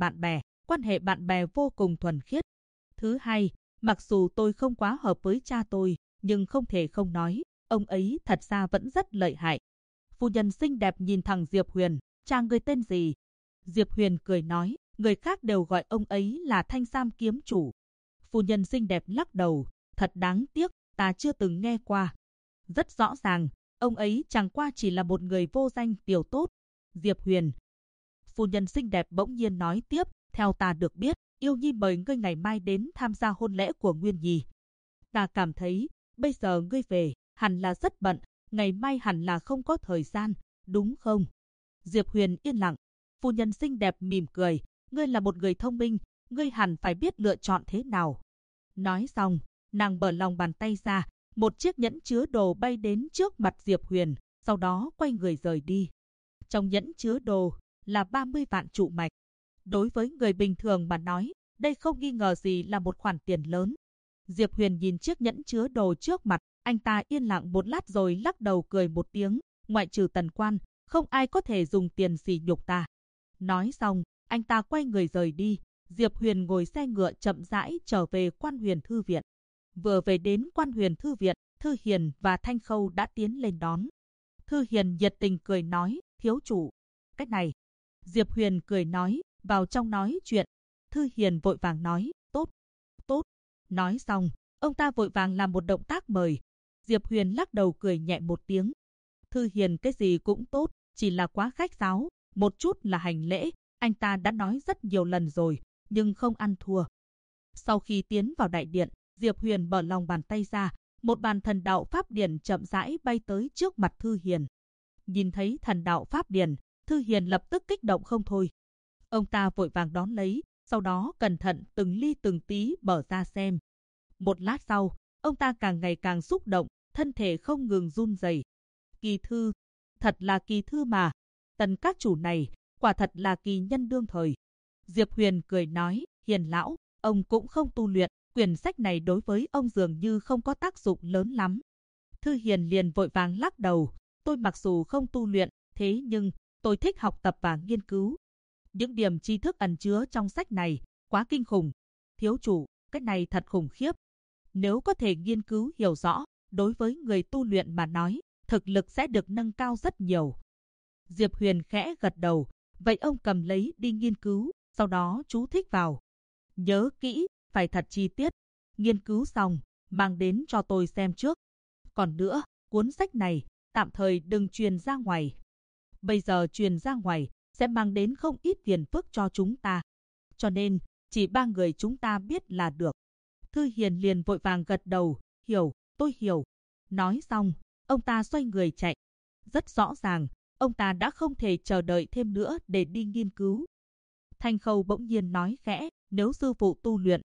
quan hệ bạn bè vô cùng thuần khiết. Thứ hai, mặc dù tôi không quá hợp với cha tôi, nhưng không thể không nói, ông ấy thật ra vẫn rất lợi hại. Phu nhân xinh đẹp nhìn thẳng Diệp Huyền, cha ngươi tên gì? Diệp Huyền cười nói, người khác đều gọi ông ấy là Thanh Sam kiếm chủ. Phu nhân xinh đẹp lắc đầu, thật đáng tiếc, ta chưa từng nghe qua. Rất rõ ràng, ông ấy chẳng qua chỉ là một người vô danh tiểu tốt. Diệp Huyền. Phu nhân xinh đẹp bỗng nhiên nói tiếp, theo ta được biết, Yêu Nhi mời ngươi ngày mai đến tham gia hôn lễ của Nguyên Nhi. Ta cảm thấy, bây giờ ngươi về, hẳn là rất bận, ngày mai hẳn là không có thời gian, đúng không? Diệp Huyền yên lặng. Phu nhân xinh đẹp mỉm cười, ngươi là một người thông minh, ngươi hẳn phải biết lựa chọn thế nào. Nói xong, nàng mở lòng bàn tay ra, một chiếc nhẫn chứa đồ bay đến trước mặt Diệp Huyền, sau đó quay người rời đi. Trong nhẫn chứa đồ là 30 vạn trụ mạch. Đối với người bình thường mà nói, đây không nghi ngờ gì là một khoản tiền lớn. Diệp Huyền nhìn chiếc nhẫn chứa đồ trước mặt, anh ta yên lặng một lát rồi lắc đầu cười một tiếng, ngoại trừ Tần Quan, không ai có thể dùng tiền sỉ nhục ta. Nói xong, anh ta quay người rời đi. Diệp Huyền ngồi xe ngựa chậm rãi trở về Quan Huyền Thư Viện. Vừa về đến Quan Huyền Thư Viện, Thư Hiền và Thanh Khâu đã tiến lên đón. Thư Hiền nhiệt tình cười nói, thiếu chủ, cách này. Diệp Huyền cười nói, vào trong nói chuyện. Thư Hiền vội vàng nói, tốt, tốt. Nói xong, ông ta vội vàng làm một động tác mời. Diệp Huyền lắc đầu cười nhẹ một tiếng. Thư Hiền cái gì cũng tốt, chỉ là quá khách sáo, một chút là hành lễ, anh ta đã nói rất nhiều lần rồi, nhưng không ăn thua. Sau khi tiến vào đại điện, Diệp Huyền mở lòng bàn tay ra, một bàn thần đạo pháp điển chậm rãi bay tới trước mặt Thư Hiền. Nhìn thấy thần đạo pháp điển, Thư Hiền lập tức kích động không thôi. Ông ta vội vàng đón lấy, sau đó cẩn thận từng ly từng tí mở ra xem. Một lát sau, ông ta càng ngày càng xúc động, thân thể không ngừng run rẩy. Kỳ thư, thật là kỳ thư mà. Tần các chủ này, quả thật là kỳ nhân đương thời. Diệp Huyền cười nói, Hiền lão, ông cũng không tu luyện, quyển sách này đối với ông dường như không có tác dụng lớn lắm. Thư Hiền liền vội vàng lắc đầu, tôi mặc dù không tu luyện, thế nhưng tôi thích học tập và nghiên cứu. Những điểm tri thức ẩn chứa trong sách này quá kinh khủng. Thiếu chủ, cái này thật khủng khiếp. Nếu có thể nghiên cứu hiểu rõ, đối với người tu luyện mà nói, thực lực sẽ được nâng cao rất nhiều. Diệp Huyền khẽ gật đầu, vậy ông cầm lấy đi nghiên cứu, sau đó chú thích vào. Nhớ kỹ, phải thật chi tiết. Nghiên cứu xong, mang đến cho tôi xem trước. Còn nữa, cuốn sách này, tạm thời đừng truyền ra ngoài. Bây giờ truyền ra ngoài, sẽ mang đến không ít phiền phức cho chúng ta. Cho nên, chỉ 3 người chúng ta biết là được. Thư Hiền liền vội vàng gật đầu, hiểu, tôi hiểu. Nói xong, ông ta xoay người chạy. Rất rõ ràng, ông ta đã không thể chờ đợi thêm nữa để đi nghiên cứu. Thanh Khâu bỗng nhiên nói khẽ, nếu sư phụ tu luyện,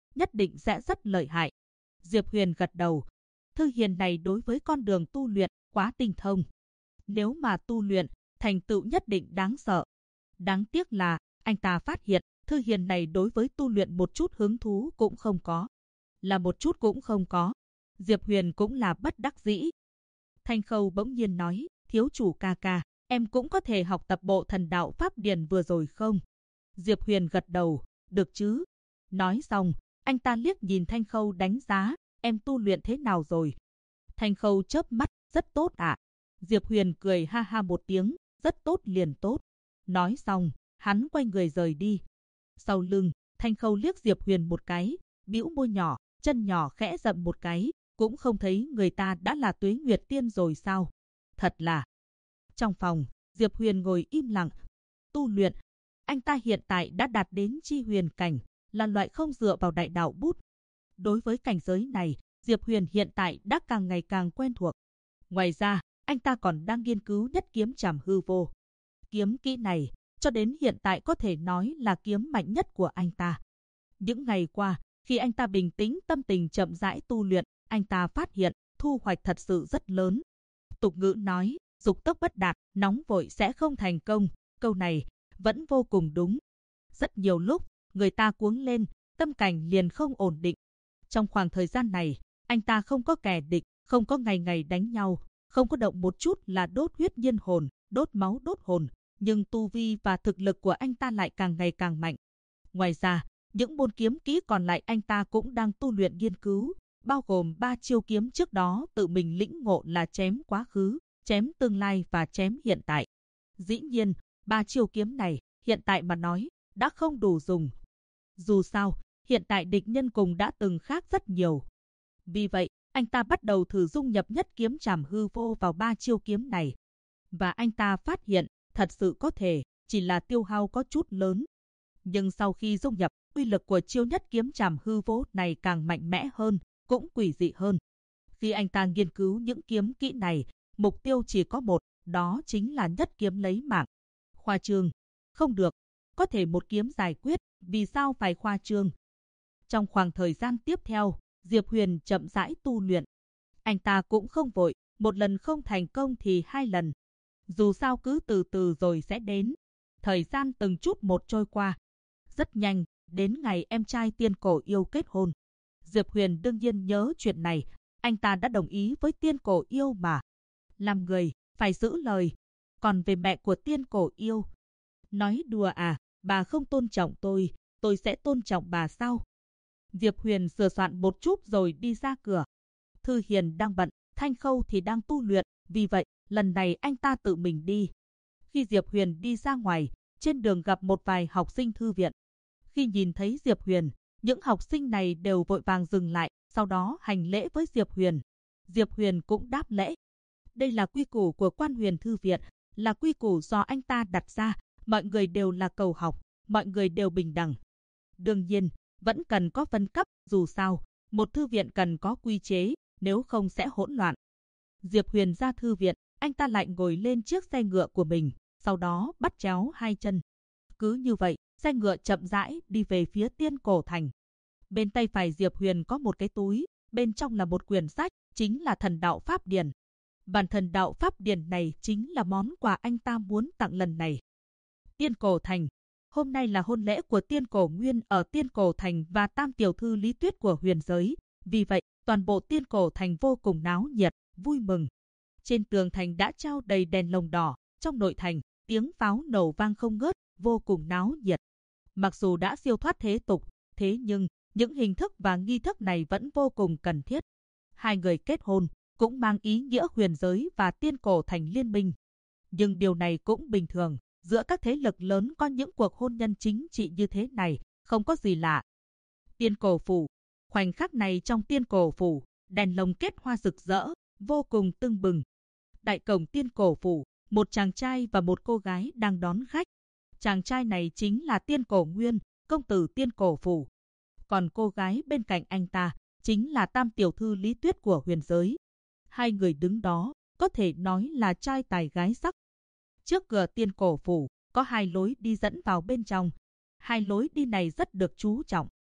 nhất định sẽ rất lợi hại. Diệp Huyền gật đầu. Thư Hiền này đối với con đường tu luyện quá tinh thông. Nếu mà tu luyện, thành tựu nhất định đáng sợ. Đáng tiếc là anh ta phát hiện Thư Hiền này đối với tu luyện một chút hứng thú cũng không có. Là một chút cũng không có. Diệp Huyền cũng là bất đắc dĩ. Thanh Khâu bỗng nhiên nói, thiếu chủ ca ca, em cũng có thể học tập bộ thần đạo Pháp Điển vừa rồi không? Diệp Huyền gật đầu, được chứ? Nói xong, anh ta liếc nhìn Thanh Khâu đánh giá, em tu luyện thế nào rồi? Thanh Khâu chớp mắt, rất tốt ạ. Diệp Huyền cười ha ha một tiếng, rất tốt liền tốt. Nói xong, hắn quay người rời đi. Sau lưng, Thanh Khâu liếc Diệp Huyền một cái, bĩu môi nhỏ, chân nhỏ khẽ dậm một cái, cũng không thấy người ta đã là Tuế Nguyệt Tiên rồi sao? Thật là. Trong phòng, Diệp Huyền ngồi im lặng, tu luyện. Anh ta hiện tại đã đạt đến chi huyền cảnh, là loại không dựa vào đại đạo bút. Đối với cảnh giới này, Diệp Huyền hiện tại đã càng ngày càng quen thuộc. Ngoài ra, anh ta còn đang nghiên cứu nhất kiếm trảm hư vô. Kiếm kỹ này, cho đến hiện tại có thể nói là kiếm mạnh nhất của anh ta. Những ngày qua, khi anh ta bình tĩnh tâm tình chậm rãi tu luyện, anh ta phát hiện thu hoạch thật sự rất lớn. Tục ngữ nói, dục tốc bất đạt, nóng vội sẽ không thành công. Câu này vẫn vô cùng đúng. Rất nhiều lúc, người ta cuống lên, tâm cảnh liền không ổn định. Trong khoảng thời gian này, anh ta không có kẻ địch, không có ngày ngày đánh nhau, không có động một chút là đốt huyết nhiên hồn, đốt máu đốt hồn. Nhưng tu vi và thực lực của anh ta lại càng ngày càng mạnh. Ngoài ra, những môn kiếm kỹ còn lại anh ta cũng đang tu luyện nghiên cứu, bao gồm 3 chiêu kiếm trước đó tự mình lĩnh ngộ là chém quá khứ, chém tương lai và chém hiện tại. Dĩ nhiên, 3 chiêu kiếm này, hiện tại mà nói, đã không đủ dùng. Dù sao, hiện tại địch nhân cùng đã từng khác rất nhiều. Vì vậy, anh ta bắt đầu thử dung nhập nhất kiếm trảm hư vô vào 3 chiêu kiếm này. Và anh ta phát hiện, thật sự có thể, chỉ là tiêu hao có chút lớn. Nhưng sau khi dung nhập, uy lực của chiêu nhất kiếm trảm hư vô này càng mạnh mẽ hơn, cũng quỷ dị hơn. Khi anh ta nghiên cứu những kiếm kỹ này, mục tiêu chỉ có một, đó chính là nhất kiếm lấy mạng. Khoa trương, không được, có thể một kiếm giải quyết, vì sao phải khoa trương? Trong khoảng thời gian tiếp theo, Diệp Huyền chậm rãi tu luyện. Anh ta cũng không vội, một lần không thành công thì 2 lần. Dù sao cứ từ từ rồi sẽ đến. Thời gian từng chút một trôi qua. Rất nhanh, đến ngày em trai Tiên Cổ Yêu kết hôn. Diệp Huyền đương nhiên nhớ chuyện này, anh ta đã đồng ý với Tiên Cổ Yêu mà. Làm người, phải giữ lời. Còn về mẹ của Tiên Cổ Yêu, nói đùa à, bà không tôn trọng tôi sẽ tôn trọng bà sao? Diệp Huyền sửa soạn một chút rồi đi ra cửa. Thư Hiền đang bận, Thanh Khâu thì đang tu luyện, vì vậy, lần này anh ta tự mình đi. Khi Diệp Huyền đi ra ngoài, trên đường gặp một vài học sinh thư viện. Khi nhìn thấy Diệp Huyền, những học sinh này đều vội vàng dừng lại, sau đó hành lễ với Diệp Huyền. Diệp Huyền cũng đáp lễ. Đây là quy củ của Quan Huyền Thư viện, là quy củ do anh ta đặt ra, mọi người đều là cầu học, mọi người đều bình đẳng. Đương nhiên, vẫn cần có phân cấp, dù sao, một thư viện cần có quy chế, nếu không sẽ hỗn loạn. Diệp Huyền ra thư viện, anh ta lại ngồi lên chiếc xe ngựa của mình, sau đó bắt chéo 2 chân. Cứ như vậy, xe ngựa chậm rãi đi về phía Tiên Cổ Thành. Bên tay phải Diệp Huyền có một cái túi, bên trong là một quyển sách, chính là Thần Đạo Pháp Điển. Bản Thần Đạo Pháp Điển này chính là món quà anh ta muốn tặng lần này. Tiên Cổ Thành. Hôm nay là hôn lễ của Tiên Cổ Nguyên ở Tiên Cổ Thành và tam tiểu thư Lý Tuyết của huyền giới. Vì vậy, toàn bộ Tiên Cổ Thành vô cùng náo nhiệt, vui mừng. Trên tường thành đã treo đầy đèn lồng đỏ, trong nội thành, tiếng pháo nổ vang không ngớt, vô cùng náo nhiệt. Mặc dù đã siêu thoát thế tục, thế nhưng những hình thức và nghi thức này vẫn vô cùng cần thiết. 2 người kết hôn cũng mang ý nghĩa huyền giới và Tiên Cổ Thành liên minh. Nhưng điều này cũng bình thường, giữa các thế lực lớn có những cuộc hôn nhân chính trị như thế này, không có gì lạ. Tiên Cổ Phủ. Khoảnh khắc này trong Tiên Cổ Phủ, đèn lồng kết hoa rực rỡ, vô cùng tưng bừng. Đại cổng Tiên Cổ Phủ, một chàng trai và một cô gái đang đón khách. Chàng trai này chính là Tiên Cổ Nguyên, công tử Tiên Cổ Phủ. Còn cô gái bên cạnh anh ta, chính là tam tiểu thư Lý Tuyết của huyền giới. 2 người đứng đó, có thể nói là trai tài gái sắc. Trước cửa Tiên Cổ Phủ, có 2 lối đi dẫn vào bên trong. 2 lối đi này rất được chú trọng.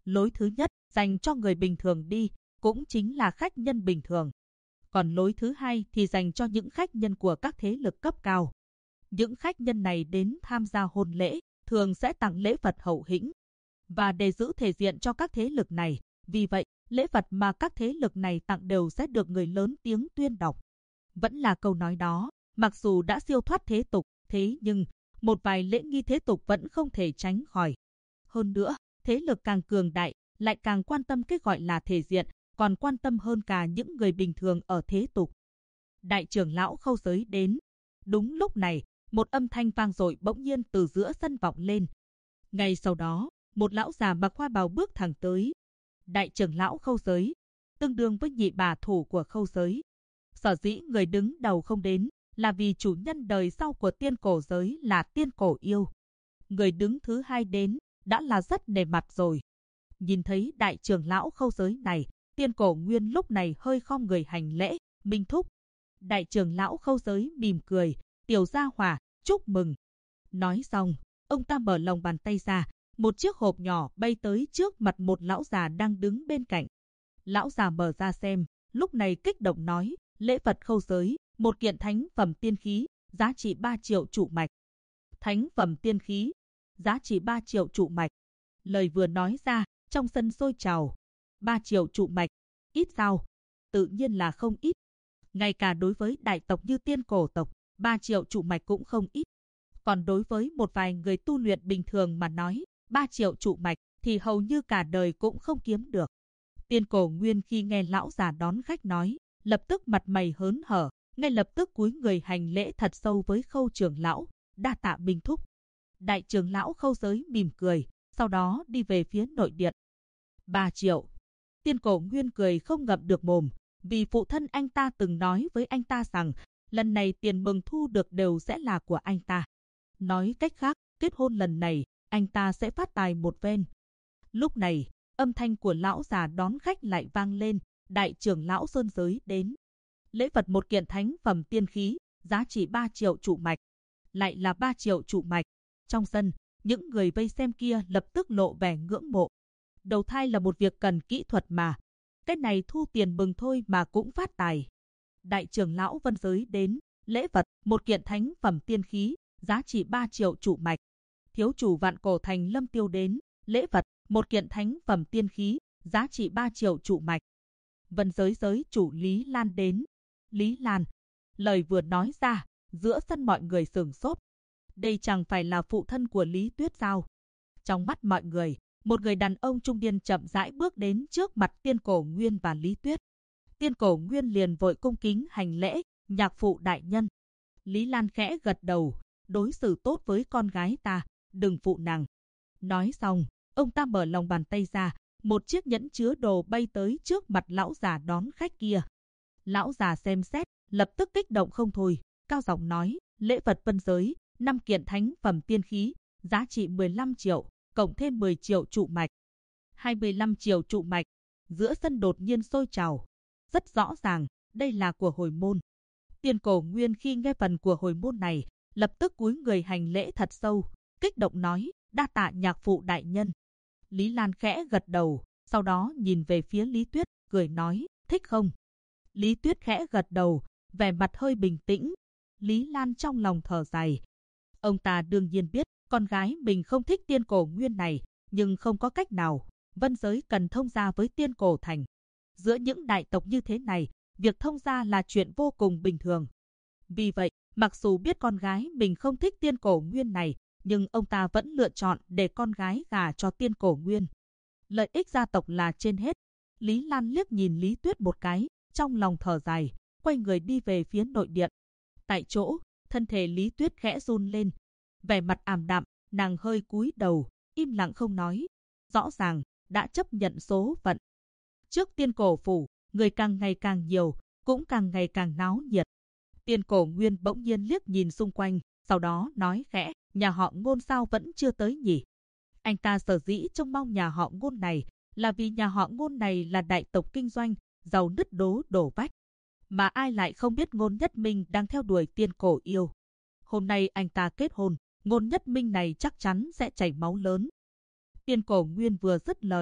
Lối thứ nhất dành cho người bình thường đi, cũng chính là khách nhân bình thường. Còn lối thứ hai thì dành cho những khách nhân của các thế lực cấp cao. Những khách nhân này đến tham gia hôn lễ, thường sẽ tặng lễ vật hậu hĩnh. Và để giữ thể diện cho các thế lực này, vì vậy, lễ vật mà các thế lực này tặng đều sẽ được người lớn tiếng tuyên đọc. Vẫn là câu nói đó, mặc dù đã siêu thoát thế tục, thế nhưng một vài lễ nghi thế tục vẫn không thể tránh khỏi. Hơn nữa, thế lực càng cường đại, lại càng quan tâm cái gọi là thể diện, còn quan tâm hơn cả những người bình thường ở thế tục. Đại trưởng lão Khâu Giới đến. Đúng lúc này, một âm thanh vang dội bỗng nhiên từ giữa sân vọng lên. Ngay sau đó, một lão già mặc hoa bào bước thẳng tới. Đại trưởng lão Khâu Giới, tương đương với nhị bà thủ của Khâu Giới. Sở dĩ người đứng đầu không đến, là vì chủ nhân đời sau của tiên cổ giới là tiên cổ yêu. Người đứng thứ hai đến, đã là rất nề mặt rồi. Nhìn thấy đại trưởng lão Khâu Giới này, tiên cổ nguyên lúc này hơi khom người hành lễ, minh thúc. Đại trưởng lão Khâu Giới mỉm cười, tiểu gia hỏa, chúc mừng. Nói xong, ông ta mở lòng bàn tay ra, một chiếc hộp nhỏ bay tới trước mặt một lão già đang đứng bên cạnh. Lão già mở ra xem, lúc này kích động nói, lễ vật Khâu Giới, một kiện thánh phẩm tiên khí, giá trị 3 triệu trụ mạch. Thánh phẩm tiên khí, giá trị 3 triệu trụ mạch. Lời vừa nói ra, trong sân sôi trào. 3 triệu trụ mạch, ít sao? Tự nhiên là không ít. Ngay cả đối với đại tộc như tiên cổ tộc, 3 triệu trụ mạch cũng không ít. Còn đối với một vài người tu luyện bình thường mà nói, 3 triệu trụ mạch thì hầu như cả đời cũng không kiếm được. Tiên cổ nguyên khi nghe lão già đón khách nói, lập tức mặt mày hớn hở, ngay lập tức cúi người hành lễ thật sâu với Khâu trưởng lão, đa tạ minh thúc. Đại trưởng lão Khâu Giới mỉm cười, sau đó đi về phía nội điện. 3 triệu. Tiên cổ nguyên cười không ngậm được mồm, vì phụ thân anh ta từng nói với anh ta rằng, lần này tiền mừng thu được đều sẽ là của anh ta. Nói cách khác, kết hôn lần này, anh ta sẽ phát tài một ven. Lúc này, âm thanh của lão già đón khách lại vang lên, đại trưởng lão Sơn Giới đến. Lễ vật một kiện thánh phẩm tiên khí, giá trị 3 triệu trụ mạch. Lại là 3 triệu trụ mạch. Trong sân, những người vây xem kia lập tức lộ vẻ ngưỡng mộ. Đầu thai là một việc cần kỹ thuật mà. Cái này thu tiền mừng thôi mà cũng phát tài. Đại trưởng lão Vân Giới đến, lễ vật một kiện thánh phẩm tiên khí, giá trị 3 triệu trụ mạch. Thiếu chủ Vạn Cổ Thành Lâm Tiêu đến, lễ vật một kiện thánh phẩm tiên khí, giá trị 3 triệu trụ mạch. Vân Giới giới chủ Lý Lan đến. Lý Lan. Lời vừa nói ra, giữa sân mọi người sửng sốt. Đây chẳng phải là phụ thân của Lý Tuyết sao? Trong mắt mọi người, một người đàn ông trung niên chậm rãi bước đến trước mặt tiên cổ nguyên và Lý Tuyết. Tiên cổ nguyên liền vội cung kính hành lễ, nhạc phụ đại nhân. Lý Lan khẽ gật đầu, đối xử tốt với con gái ta, đừng phụ nàng. Nói xong, ông ta mở lòng bàn tay ra, một chiếc nhẫn chứa đồ bay tới trước mặt lão già đón khách kia. Lão già xem xét, lập tức kích động không thôi, cao giọng nói, lễ vật Vân Giới, 5 kiện thánh phẩm tiên khí, giá trị 15 triệu, cộng thêm 10 triệu trụ mạch. 25 triệu trụ mạch, giữa sân đột nhiên sôi trào. Rất rõ ràng, đây là của hồi môn. Tiên cổ nguyên khi nghe phần của hồi môn này, lập tức cúi người hành lễ thật sâu, kích động nói, đa tạ nhạc phụ đại nhân. Lý Lan khẽ gật đầu, sau đó nhìn về phía Lý Tuyết, cười nói, thích không? Lý Tuyết khẽ gật đầu, vẻ mặt hơi bình tĩnh. Lý Lan trong lòng thở dài. Ông ta đương nhiên biết, con gái mình không thích tiên cổ nguyên này, nhưng không có cách nào. Vân Giới cần thông gia với tiên cổ thành. Giữa những đại tộc như thế này, việc thông gia là chuyện vô cùng bình thường. Vì vậy, mặc dù biết con gái mình không thích tiên cổ nguyên này, nhưng ông ta vẫn lựa chọn để con gái gả cho tiên cổ nguyên. Lợi ích gia tộc là trên hết. Lý Lan liếc nhìn Lý Tuyết một cái, trong lòng thở dài, quay người đi về phía nội điện. Tại chỗ, thân thể Lý Tuyết khẽ run lên. Vẻ mặt ảm đạm, nàng hơi cúi đầu, im lặng không nói. Rõ ràng, đã chấp nhận số phận. Trước tiên cổ phủ, người càng ngày càng nhiều, cũng càng ngày càng náo nhiệt. Tiên cổ nguyên bỗng nhiên liếc nhìn xung quanh, sau đó nói khẽ, nhà họ Ngôn sao vẫn chưa tới nhỉ? Anh ta sở dĩ trông mong nhà họ Ngôn này, là vì nhà họ Ngôn này là đại tộc kinh doanh, giàu nứt đố đổ vách. Mà ai lại không biết Ngôn Nhất Minh đang theo đuổi tiên cổ yêu. Hôm nay anh ta kết hôn, Ngôn Nhất Minh này chắc chắn sẽ chảy máu lớn. Tiên cổ nguyên vừa dứt lời,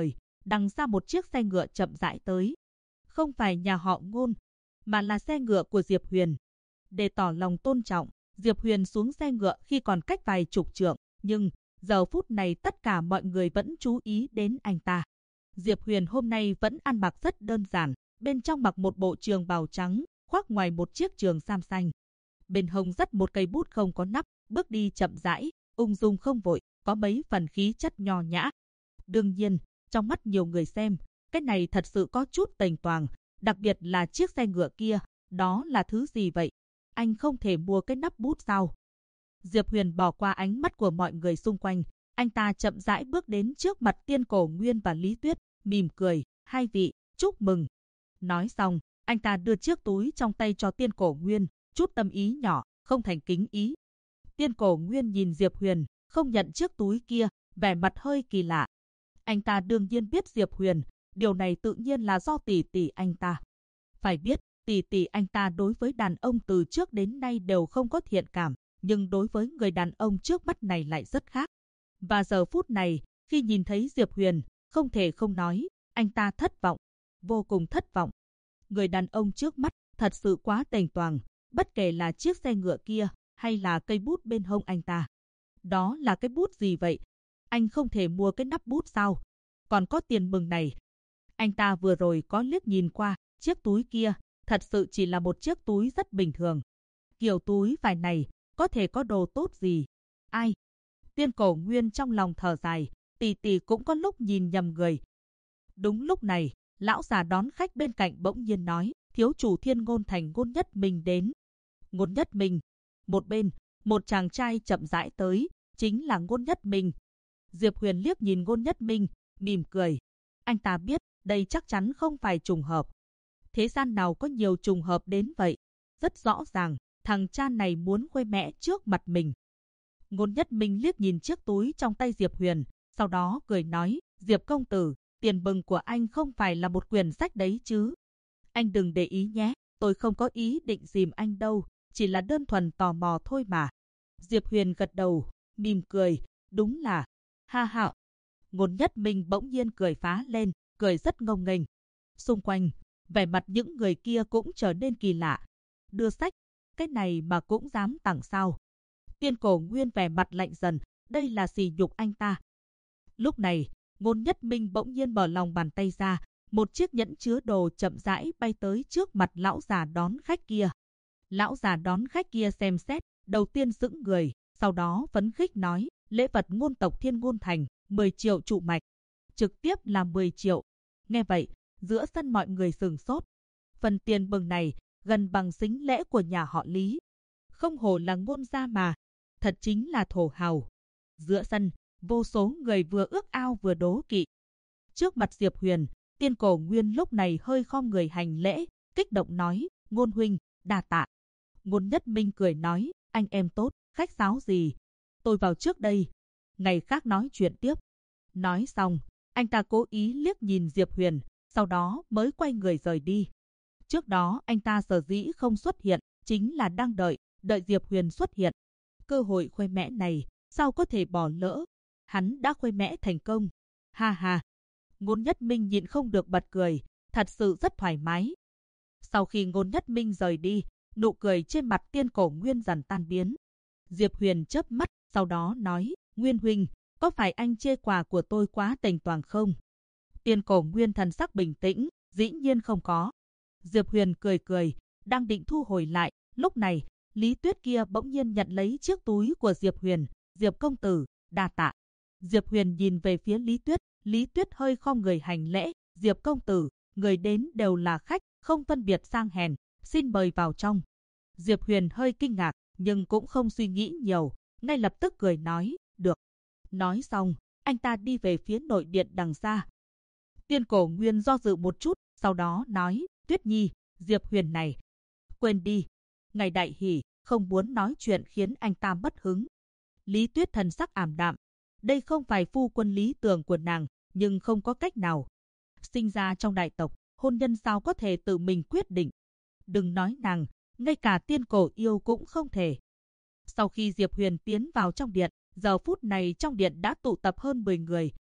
đằng xa một chiếc xe ngựa chậm rãi tới. Không phải nhà họ Ngôn, mà là xe ngựa của Diệp Huyền. Để tỏ lòng tôn trọng, Diệp Huyền xuống xe ngựa khi còn cách vài chục trượng, nhưng giờ phút này tất cả mọi người vẫn chú ý đến anh ta. Diệp Huyền hôm nay vẫn ăn mặc rất đơn giản, bên trong mặc một bộ trường bào trắng, khoác ngoài một chiếc trường sam xanh. Bên hông dắt một cây bút không có nắp, bước đi chậm rãi, ung dung không vội, có mấy phần khí chất nho nhã. Đương nhiên, trong mắt nhiều người xem, cái này thật sự có chút tềnh toàng, đặc biệt là chiếc xe ngựa kia, đó là thứ gì vậy? Anh không thể mua cái nắp bút sao? Diệp Huyền bỏ qua ánh mắt của mọi người xung quanh, anh ta chậm rãi bước đến trước mặt Tiên Cổ Nguyên và Lý Tuyết, mỉm cười, hai vị, chúc mừng. Nói xong, anh ta đưa chiếc túi trong tay cho Tiên Cổ Nguyên, chút tâm ý nhỏ, không thành kính ý. Tiên Cổ Nguyên nhìn Diệp Huyền, không nhận chiếc túi kia, vẻ mặt hơi kỳ lạ. Anh ta đương nhiên biết Diệp Huyền, điều này tự nhiên là do tỷ tỷ anh ta. Phải biết, tỷ tỷ anh ta đối với đàn ông từ trước đến nay đều không có thiện cảm, nhưng đối với người đàn ông trước mắt này lại rất khác. Và giờ phút này, khi nhìn thấy Diệp Huyền, không thể không nói, anh ta thất vọng, vô cùng thất vọng. Người đàn ông trước mắt thật sự quá tềnh toàng, bất kể là chiếc xe ngựa kia hay là cây bút bên hông anh ta. Đó là cái bút gì vậy? Anh không thể mua cái nắp bút sao? Còn có tiền mừng này. Anh ta vừa rồi có liếc nhìn qua, chiếc túi kia, thật sự chỉ là một chiếc túi rất bình thường. Kiểu túi vải này, có thể có đồ tốt gì? Ai? Tiên Cổ Nguyên trong lòng thở dài, tỷ tỷ cũng có lúc nhìn nhầm người. Đúng lúc này, lão già đón khách bên cạnh bỗng nhiên nói, thiếu chủ Thiên Ngôn Thành Ngôn Nhất Minh đến. Ngôn Nhất Minh. Một bên, một chàng trai chậm rãi tới, chính là Ngôn Nhất Minh. Diệp Huyền liếc nhìn Ngôn Nhất Minh, mỉm cười. Anh ta biết, đây chắc chắn không phải trùng hợp. Thế gian nào có nhiều trùng hợp đến vậy? Rất rõ ràng, thằng cha này muốn khoe mẽ trước mặt mình. Ngôn Nhất Minh liếc nhìn chiếc túi trong tay Diệp Huyền, sau đó cười nói, Diệp công tử, tiền mừng của anh không phải là một quyển sách đấy chứ. Anh đừng để ý nhé, tôi không có ý định dìm anh đâu, chỉ là đơn thuần tò mò thôi mà. Diệp Huyền gật đầu, mỉm cười, đúng là, ha ha. Ngôn Nhất Minh bỗng nhiên cười phá lên, cười rất ngông nghênh. Xung quanh, vẻ mặt những người kia cũng trở nên kỳ lạ. Đưa sách, cái này mà cũng dám tặng sao? Tiên Cổ Nguyên vẻ mặt lạnh dần, đây là sỉ nhục anh ta. Lúc này, Ngôn Nhất Minh bỗng nhiên mở lòng bàn tay ra, một chiếc nhẫn chứa đồ chậm rãi bay tới trước mặt lão già đón khách kia. Lão già đón khách kia xem xét, đầu tiên sững người, sau đó phấn khích nói, lễ vật ngôn tộc Thiên Ngôn Thành, 10 triệu trụ mạch. Trực tiếp là 10 triệu. Nghe vậy, giữa sân mọi người sửng sốt. Phần tiền mừng này, gần bằng sính lễ của nhà họ Lý. Không hổ là Ngôn gia mà, thật chính là thổ hào. Giữa sân, vô số người vừa ước ao vừa đố kỵ. Trước mặt Diệp Huyền, Tiên Cổ Nguyên lúc này hơi khom người hành lễ, kích động nói, Ngôn huynh, đa tạ. Ngôn Nhất Minh cười nói, anh em tốt, khách sáo gì? Tôi vào trước đây, ngày khác nói chuyện tiếp. Nói xong, anh ta cố ý liếc nhìn Diệp Huyền, sau đó mới quay người rời đi. Trước đó anh ta sở dĩ không xuất hiện, chính là đang đợi Diệp Huyền xuất hiện. Cơ hội khoe mẽ này, sao có thể bỏ lỡ? Hắn đã khoe mẽ thành công. Ha ha. Ngôn Nhất Minh nhịn không được bật cười, thật sự rất thoải mái. Sau khi Ngôn Nhất Minh rời đi, nụ cười trên mặt Tiên Cổ Nguyên dần tan biến. Diệp Huyền chớp mắt, sau đó nói, Nguyên huynh, có phải anh chê quà của tôi quá tềnh toàng không? Tiên Cổ Nguyên thần sắc bình tĩnh, dĩ nhiên không có. Diệp Huyền cười cười, đang định thu hồi lại, lúc này, Lý Tuyết kia bỗng nhiên nhận lấy chiếc túi của Diệp Huyền, Diệp công tử, đa tạ. Diệp Huyền nhìn về phía Lý Tuyết hơi khom người hành lễ, Diệp công tử, người đến đều là khách, không phân biệt sang hèn, xin mời vào trong. Diệp Huyền hơi kinh ngạc, nhưng cũng không suy nghĩ nhiều, ngay lập tức cười nói, được. Nói xong, anh ta đi về phía nội điện đằng xa. Tiên Cổ Nguyên do dự một chút, sau đó nói, Tuyết Nhi, Diệp Huyền này. Quên đi, ngày đại hỷ, không muốn nói chuyện khiến anh ta mất hứng. Lý Tuyết thần sắc ảm đạm. Đây không phải phu quân lý tưởng của nàng, nhưng không có cách nào. Sinh ra trong đại tộc, hôn nhân sao có thể tự mình quyết định. Đừng nói nàng, ngay cả Tiên Cổ yêu cũng không thể. Sau khi Diệp Huyền tiến vào trong điện, giờ phút này trong điện đã tụ tập hơn 10 người,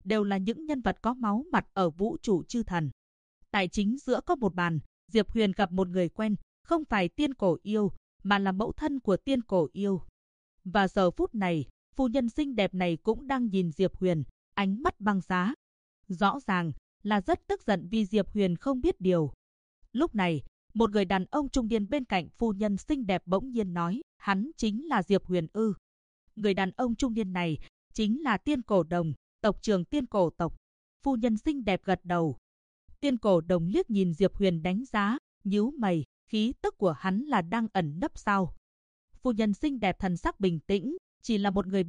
đều là những nhân vật có máu mặt ở vũ trụ chư thần. Tại chính giữa có một bàn, Diệp Huyền gặp một người quen, không phải Tiên Cổ Yêu, mà là mẫu thân của Tiên Cổ Yêu. Và giờ phút này, phu nhân xinh đẹp này cũng đang nhìn Diệp Huyền, ánh mắt băng giá. Rõ ràng là rất tức giận vì Diệp Huyền không biết điều. Lúc này, một người đàn ông trung niên bên cạnh phu nhân xinh đẹp bỗng nhiên nói, hắn chính là Diệp Huyền ư? Người đàn ông trung niên này chính là Tiên Cổ Đồng, tộc trưởng Tiên Cổ tộc. Phu nhân xinh đẹp gật đầu. Tiên Cổ Đồng liếc nhìn Diệp Huyền đánh giá, nhíu mày, khí tức của hắn là đang ẩn nấp sao? Phu nhân xinh đẹp thần sắc bình tĩnh, chỉ là một người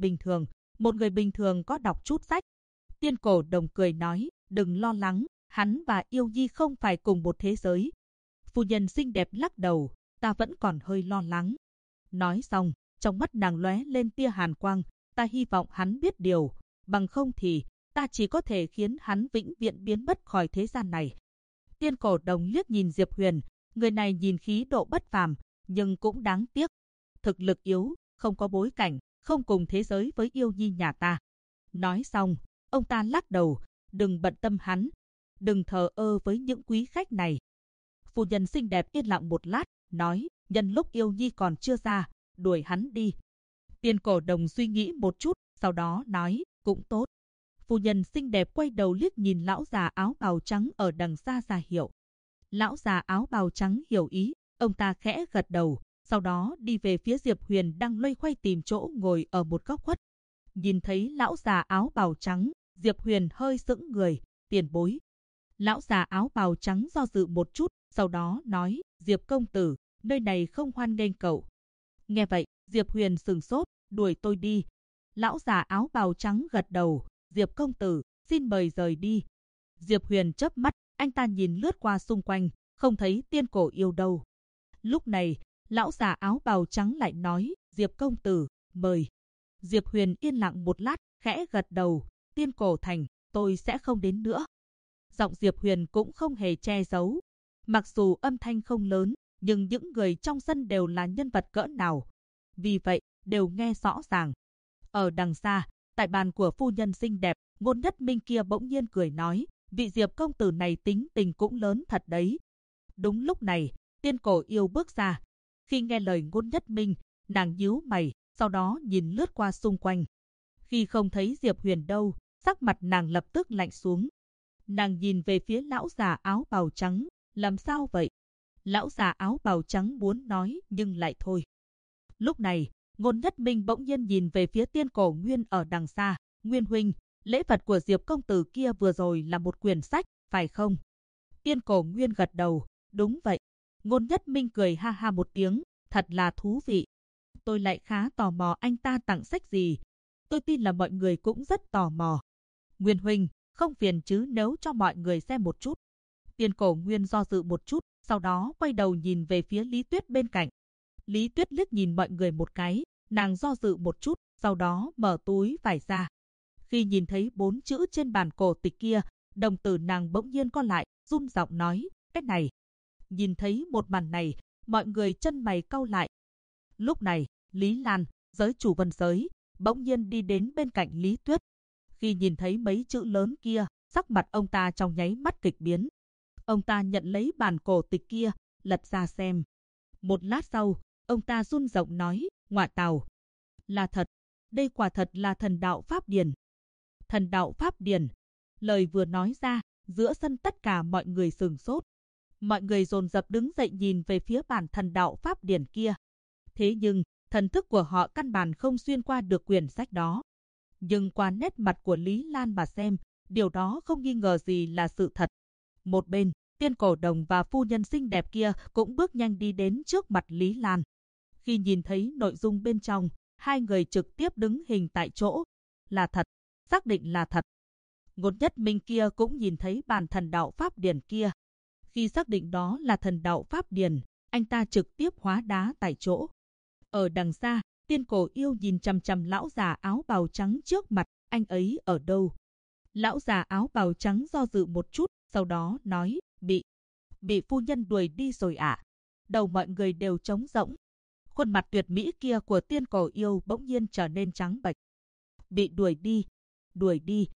bình thường có đọc chút sách. Tiên Cổ Đồng cười nói, đừng lo lắng, hắn và Yêu Nhi không phải cùng một thế giới. Phu nhân xinh đẹp lắc đầu, ta vẫn còn hơi lo lắng. Nói xong, trong mắt nàng lóe lên tia hàn quang, ta hy vọng hắn biết điều, bằng không thì ta chỉ có thể khiến hắn vĩnh viễn biến mất khỏi thế gian này. Tiên Cổ Đồng liếc nhìn Diệp Huyền, người này nhìn khí độ bất phàm, nhưng cũng đáng tiếc. Thực lực yếu, không có bối cảnh, không cùng thế giới với Yêu Nhi nhà ta. Nói xong, ông ta lắc đầu, đừng bận tâm hắn, đừng thờ ơ với những quý khách này. Phu nhân xinh đẹp yên lặng một lát, nói, nhân lúc Yêu Nhi còn chưa ra, đuổi hắn đi. Tiên Cổ Đồng suy nghĩ một chút, sau đó nói, cũng tốt. Phu nhân xinh đẹp quay đầu liếc nhìn lão già áo bào trắng ở đằng xa ra hiệu. Lão già áo bào trắng hiểu ý, ông ta khẽ gật đầu, sau đó đi về phía Diệp Huyền đang loay hoay tìm chỗ ngồi ở một góc khuất. Nhìn thấy lão già áo bào trắng, Diệp Huyền hơi sững người, tiền bối. Lão già áo bào trắng do dự một chút, sau đó nói, Diệp công tử, nơi này không hoan nghênh cậu. Nghe vậy, Diệp Huyền sừng sốt, đuổi tôi đi. Lão già áo bào trắng gật đầu, Diệp công tử, xin mời rời đi. Diệp Huyền chớp mắt, anh ta nhìn lướt qua xung quanh, không thấy Tiên Cổ Yêu đâu. Lúc này, lão già áo bào trắng lại nói, Diệp công tử, mời. Diệp Huyền yên lặng một lát, khẽ gật đầu, Tiên Cổ thành, tôi sẽ không đến nữa. Giọng Diệp Huyền cũng không hề che giấu. Mặc dù âm thanh không lớn, nhưng những người trong sân đều là nhân vật cỡ nào. Vì vậy, đều nghe rõ ràng. Ở đằng xa, tại bàn của phu nhân xinh đẹp, Ngôn Nhất Minh kia bỗng nhiên cười nói, vị Diệp công tử này tính tình cũng lớn thật đấy. Đúng lúc này, Tiên Cổ Yêu bước ra. Khi nghe lời Ngôn Nhất Minh, nàng nhíu mày, sau đó nhìn lướt qua xung quanh. Khi không thấy Diệp Huyền đâu, sắc mặt nàng lập tức lạnh xuống. Nàng nhìn về phía lão già áo bào trắng, làm sao vậy? Lão già áo bào trắng muốn nói nhưng lại thôi. Lúc này, Ngôn Nhất Minh bỗng nhiên nhìn về phía Tiên Cổ Nguyên ở đằng xa. Nguyên huynh, lễ vật của Diệp công tử kia vừa rồi là một quyển sách, phải không? Tiên Cổ Nguyên gật đầu, đúng vậy. Ngôn Nhất Minh cười ha ha một tiếng, thật là thú vị. Tôi lại khá tò mò anh ta tặng sách gì. Tôi tin là mọi người cũng rất tò mò. Nguyên huynh, không phiền chứ nếu cho mọi người xem một chút. Tiên Cổ Nguyên do dự một chút, sau đó quay đầu nhìn về phía Lý Tuyết bên cạnh. Lý Tuyết liếc nhìn mọi người một cái, nàng do dự một chút, sau đó mở túi vải ra. Khi nhìn thấy 4 chữ trên bàn cổ tịch kia, đồng tử nàng bỗng nhiên co lại, run giọng nói, cái này. Nhìn thấy một màn này, mọi người chân mày cau lại. Lúc này, Lý Lan, giới chủ Vân Giới, bỗng nhiên đi đến bên cạnh Lý Tuyết. Khi nhìn thấy mấy chữ lớn kia, sắc mặt ông ta trong nháy mắt kịch biến. Ông ta nhận lấy bản cổ tịch kia, lật ra xem. Một lát sau, ông ta run giọng nói, ngọa tào. Là thật, đây quả thật là thần đạo Pháp Điển. Thần đạo Pháp Điển. Lời vừa nói ra, giữa sân tất cả mọi người sửng sốt. Mọi người dồn dập đứng dậy nhìn về phía bản thần đạo Pháp Điển kia. Thế nhưng, thần thức của họ căn bản không xuyên qua được quyển sách đó. Nhưng qua nét mặt của Lý Lan mà xem, điều đó không nghi ngờ gì là sự thật. Một bên, Tiên Cổ Đồng và phu nhân xinh đẹp kia cũng bước nhanh đi đến trước mặt Lý Lan. Khi nhìn thấy nội dung bên trong, hai người trực tiếp đứng hình tại chỗ. Là thật, xác định là thật. Ngôn Nhất Minh kia cũng nhìn thấy bản thần đạo Pháp Điển kia. Khi xác định đó là thần đạo Pháp Điển, anh ta trực tiếp hóa đá tại chỗ. Ở đằng xa, Tiên Cổ Yêu nhìn chằm chằm lão già áo bào trắng trước mặt, anh ấy ở đâu? Lão già áo bào trắng do dự một chút, sau đó nói, bị phu nhân đuổi đi rồi ạ. Đầu mọi người đều trống rỗng. Khuôn mặt tuyệt mỹ kia của Tiên Cổ Yêu bỗng nhiên trở nên trắng bệch. Bị đuổi đi.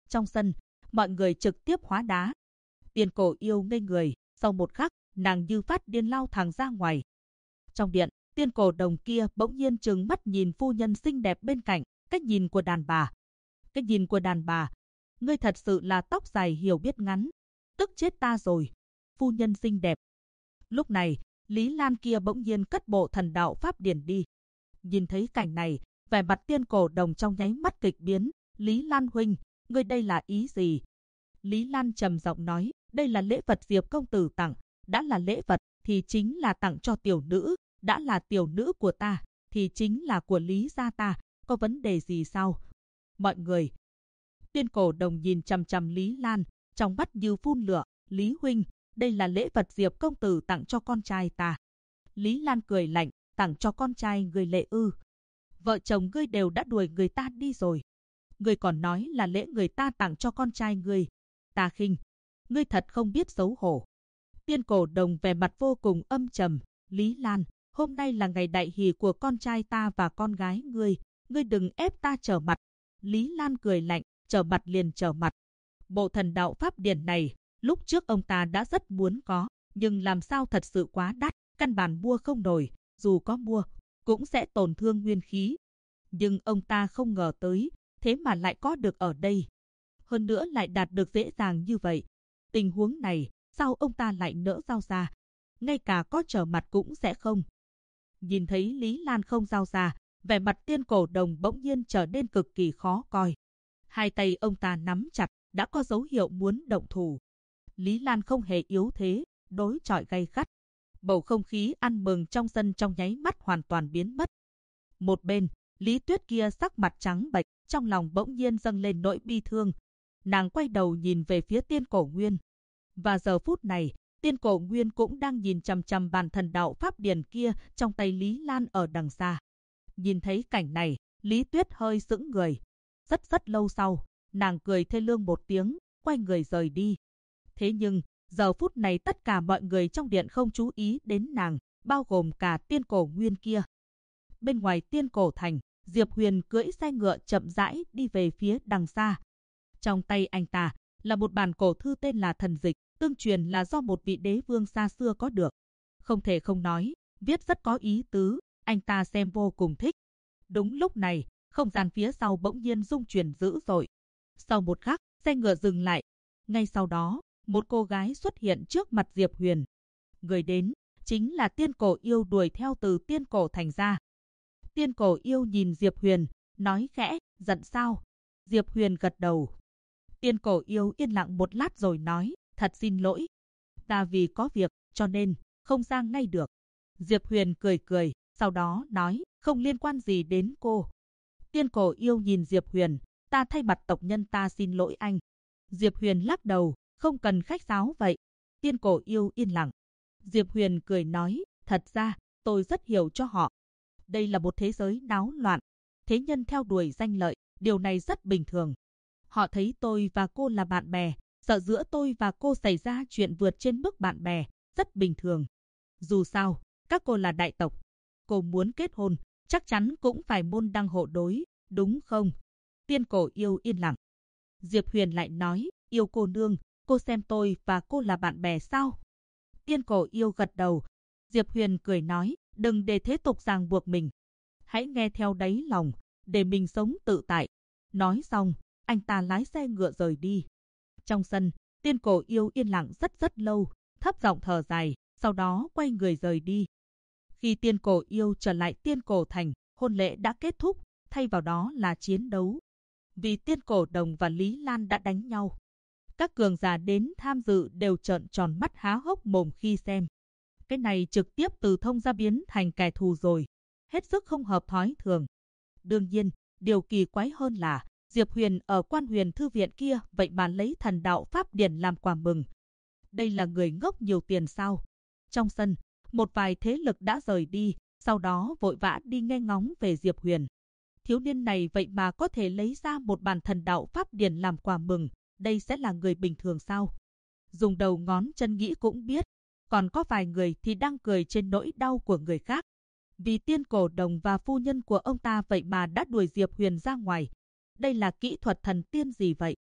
Trong sân, mọi người trực tiếp hóa đá. Tiên Cổ Yêu ngây người, sau một khắc, nàng như phát điên lao thẳng ra ngoài. Trong điện, Tiên Cổ Đồng kia bỗng nhiên trừng mắt nhìn phu nhân xinh đẹp bên cạnh, cách nhìn của đàn bà. Cái nhìn của đàn bà, ngươi thật sự là tóc dài hiểu biết ngắn, tức chết ta rồi, phu nhân xinh đẹp. Lúc này, Lý Lan kia bỗng nhiên cất bộ thần đạo pháp điển đi. Nhìn thấy cảnh này, vẻ mặt Tiên Cổ Đồng trong nháy mắt kịch biến. Lý Lan huynh, ngươi đây là ý gì? Lý Lan trầm giọng nói, đây là lễ vật Diệp công tử tặng, đã là lễ vật thì chính là tặng cho tiểu nữ, đã là tiểu nữ của ta thì chính là của Lý gia ta, có vấn đề gì sao? Mọi người. Tiên Cổ Đồng nhìn chằm chằm Lý Lan, trong mắt như phun lửa. Lý huynh, đây là lễ vật Diệp công tử tặng cho con trai ta. Lý Lan cười lạnh, tặng cho con trai người lệ ư? Vợ chồng ngươi đều đã đuổi người ta đi rồi, ngươi còn nói là lễ người ta tặng cho con trai ngươi. Ta khinh, ngươi thật không biết xấu hổ. Tiên Cổ Đồng vẻ mặt vô cùng âm trầm. Lý Lan, hôm nay là ngày đại hỷ của con trai ta và con gái ngươi đừng ép ta trở mặt. Lý Lan cười lạnh, trở mặt liền trở mặt. Bộ thần đạo pháp điển này, lúc trước ông ta đã rất muốn có, nhưng làm sao thật sự quá đắt, căn bản mua không nổi, dù có mua, cũng sẽ tổn thương nguyên khí. Nhưng ông ta không ngờ tới, thế mà lại có được ở đây. Hơn nữa lại đạt được dễ dàng như vậy. Tình huống này, sao ông ta lại nỡ giao ra? Ngay cả có trở mặt cũng sẽ không. Nhìn thấy Lý Lan không giao ra, vẻ mặt Tiên Cổ Đồng bỗng nhiên trở nên cực kỳ khó coi. Hai tay ông ta nắm chặt, đã có dấu hiệu muốn động thủ. Lý Lan không hề yếu thế, đối chọi gay gắt. Bầu không khí ăn mừng trong sân trong nháy mắt hoàn toàn biến mất. Một bên, Lý Tuyết kia sắc mặt trắng bệch, trong lòng bỗng nhiên dâng lên nỗi bi thương. Nàng quay đầu nhìn về phía Tiên Cổ Nguyên. Và giờ phút này, Tiên Cổ Nguyên cũng đang nhìn chằm chằm bàn thần đạo pháp điển kia trong tay Lý Lan ở đằng xa. Nhìn thấy cảnh này, Lý Tuyết hơi sững người. Rất lâu sau, nàng cười thê lương một tiếng, quay người rời đi. Thế nhưng, giờ phút này tất cả mọi người trong điện không chú ý đến nàng, bao gồm cả Tiên Cổ Nguyên kia. Bên ngoài Tiên Cổ Thành, Diệp Huyền cưỡi xe ngựa chậm rãi đi về phía đằng xa. Trong tay anh ta là một bản cổ thư tên là Thần Dịch, tương truyền là do một vị đế vương xa xưa có được. Không thể không nói, viết rất có ý tứ, anh ta xem vô cùng thích. Đúng lúc này, không gian phía sau bỗng nhiên rung chuyển dữ dội. Sau một khắc, xe ngựa dừng lại. Ngay sau đó, một cô gái xuất hiện trước mặt Diệp Huyền. Người đến chính là Tiên Cổ Yêu đuổi theo từ Tiên Cổ Thành ra. Tiên Cổ Yêu nhìn Diệp Huyền, nói khẽ, giận sao? Diệp Huyền gật đầu. Tiên Cổ Yêu yên lặng một lát rồi nói, thật xin lỗi. Ta vì có việc, cho nên, không ra ngay được. Diệp Huyền cười cười, sau đó nói, không liên quan gì đến cô. Tiên Cổ Yêu nhìn Diệp Huyền, ta thay mặt tộc nhân ta xin lỗi anh. Diệp Huyền lắc đầu, không cần khách sáo vậy. Tiên Cổ Yêu yên lặng. Diệp Huyền cười nói, thật ra, tôi rất hiểu cho họ. Đây là một thế giới náo loạn. Thế nhân theo đuổi danh lợi, điều này rất bình thường. Họ thấy tôi và cô là bạn bè, sợ giữa tôi và cô xảy ra chuyện vượt trên mức bạn bè, rất bình thường. Dù sao, các cô là đại tộc. Cô muốn kết hôn, chắc chắn cũng phải môn đăng hộ đối, đúng không? Tiên Cổ Yêu yên lặng. Diệp Huyền lại nói, Yêu cô nương, cô xem tôi và cô là bạn bè sao? Tiên Cổ Yêu gật đầu. Diệp Huyền cười nói, đừng để thế tục ràng buộc mình. Hãy nghe theo đáy lòng, để mình sống tự tại. Nói xong, anh ta lái xe ngựa rời đi. Trong sân, Tiên Cổ Yêu yên lặng rất lâu, thấp giọng thở dài, sau đó quay người rời đi. Khi Tiên Cổ Yêu trở lại Tiên Cổ Thành, hôn lễ đã kết thúc, thay vào đó là chiến đấu. Vì Tiên Cổ Đồng và Lý Lan đã đánh nhau. Các cường giả đến tham dự đều trợn tròn mắt há hốc mồm khi xem. Cái này trực tiếp từ thông gia biến thành kẻ thù rồi. Hết sức không hợp thói thường. Đương nhiên, điều kỳ quái hơn là Diệp Huyền ở Quan Huyền Thư Viện kia vậy mà lấy thần đạo pháp điển làm quà mừng. Đây là người ngốc nhiều tiền sao? Trong sân, một vài thế lực đã rời đi, sau đó vội vã đi nghe ngóng về Diệp Huyền. Thiếu niên này vậy mà có thể lấy ra một bản thần đạo pháp điển làm quà mừng, đây sẽ là người bình thường sao? Dùng đầu ngón chân nghĩ cũng biết, còn có vài người thì đang cười trên nỗi đau của người khác. Vì Tiên Cổ Đồng và phu nhân của ông ta vậy mà đã đuổi Diệp Huyền ra ngoài. Đây là kỹ thuật thần tiên gì vậy?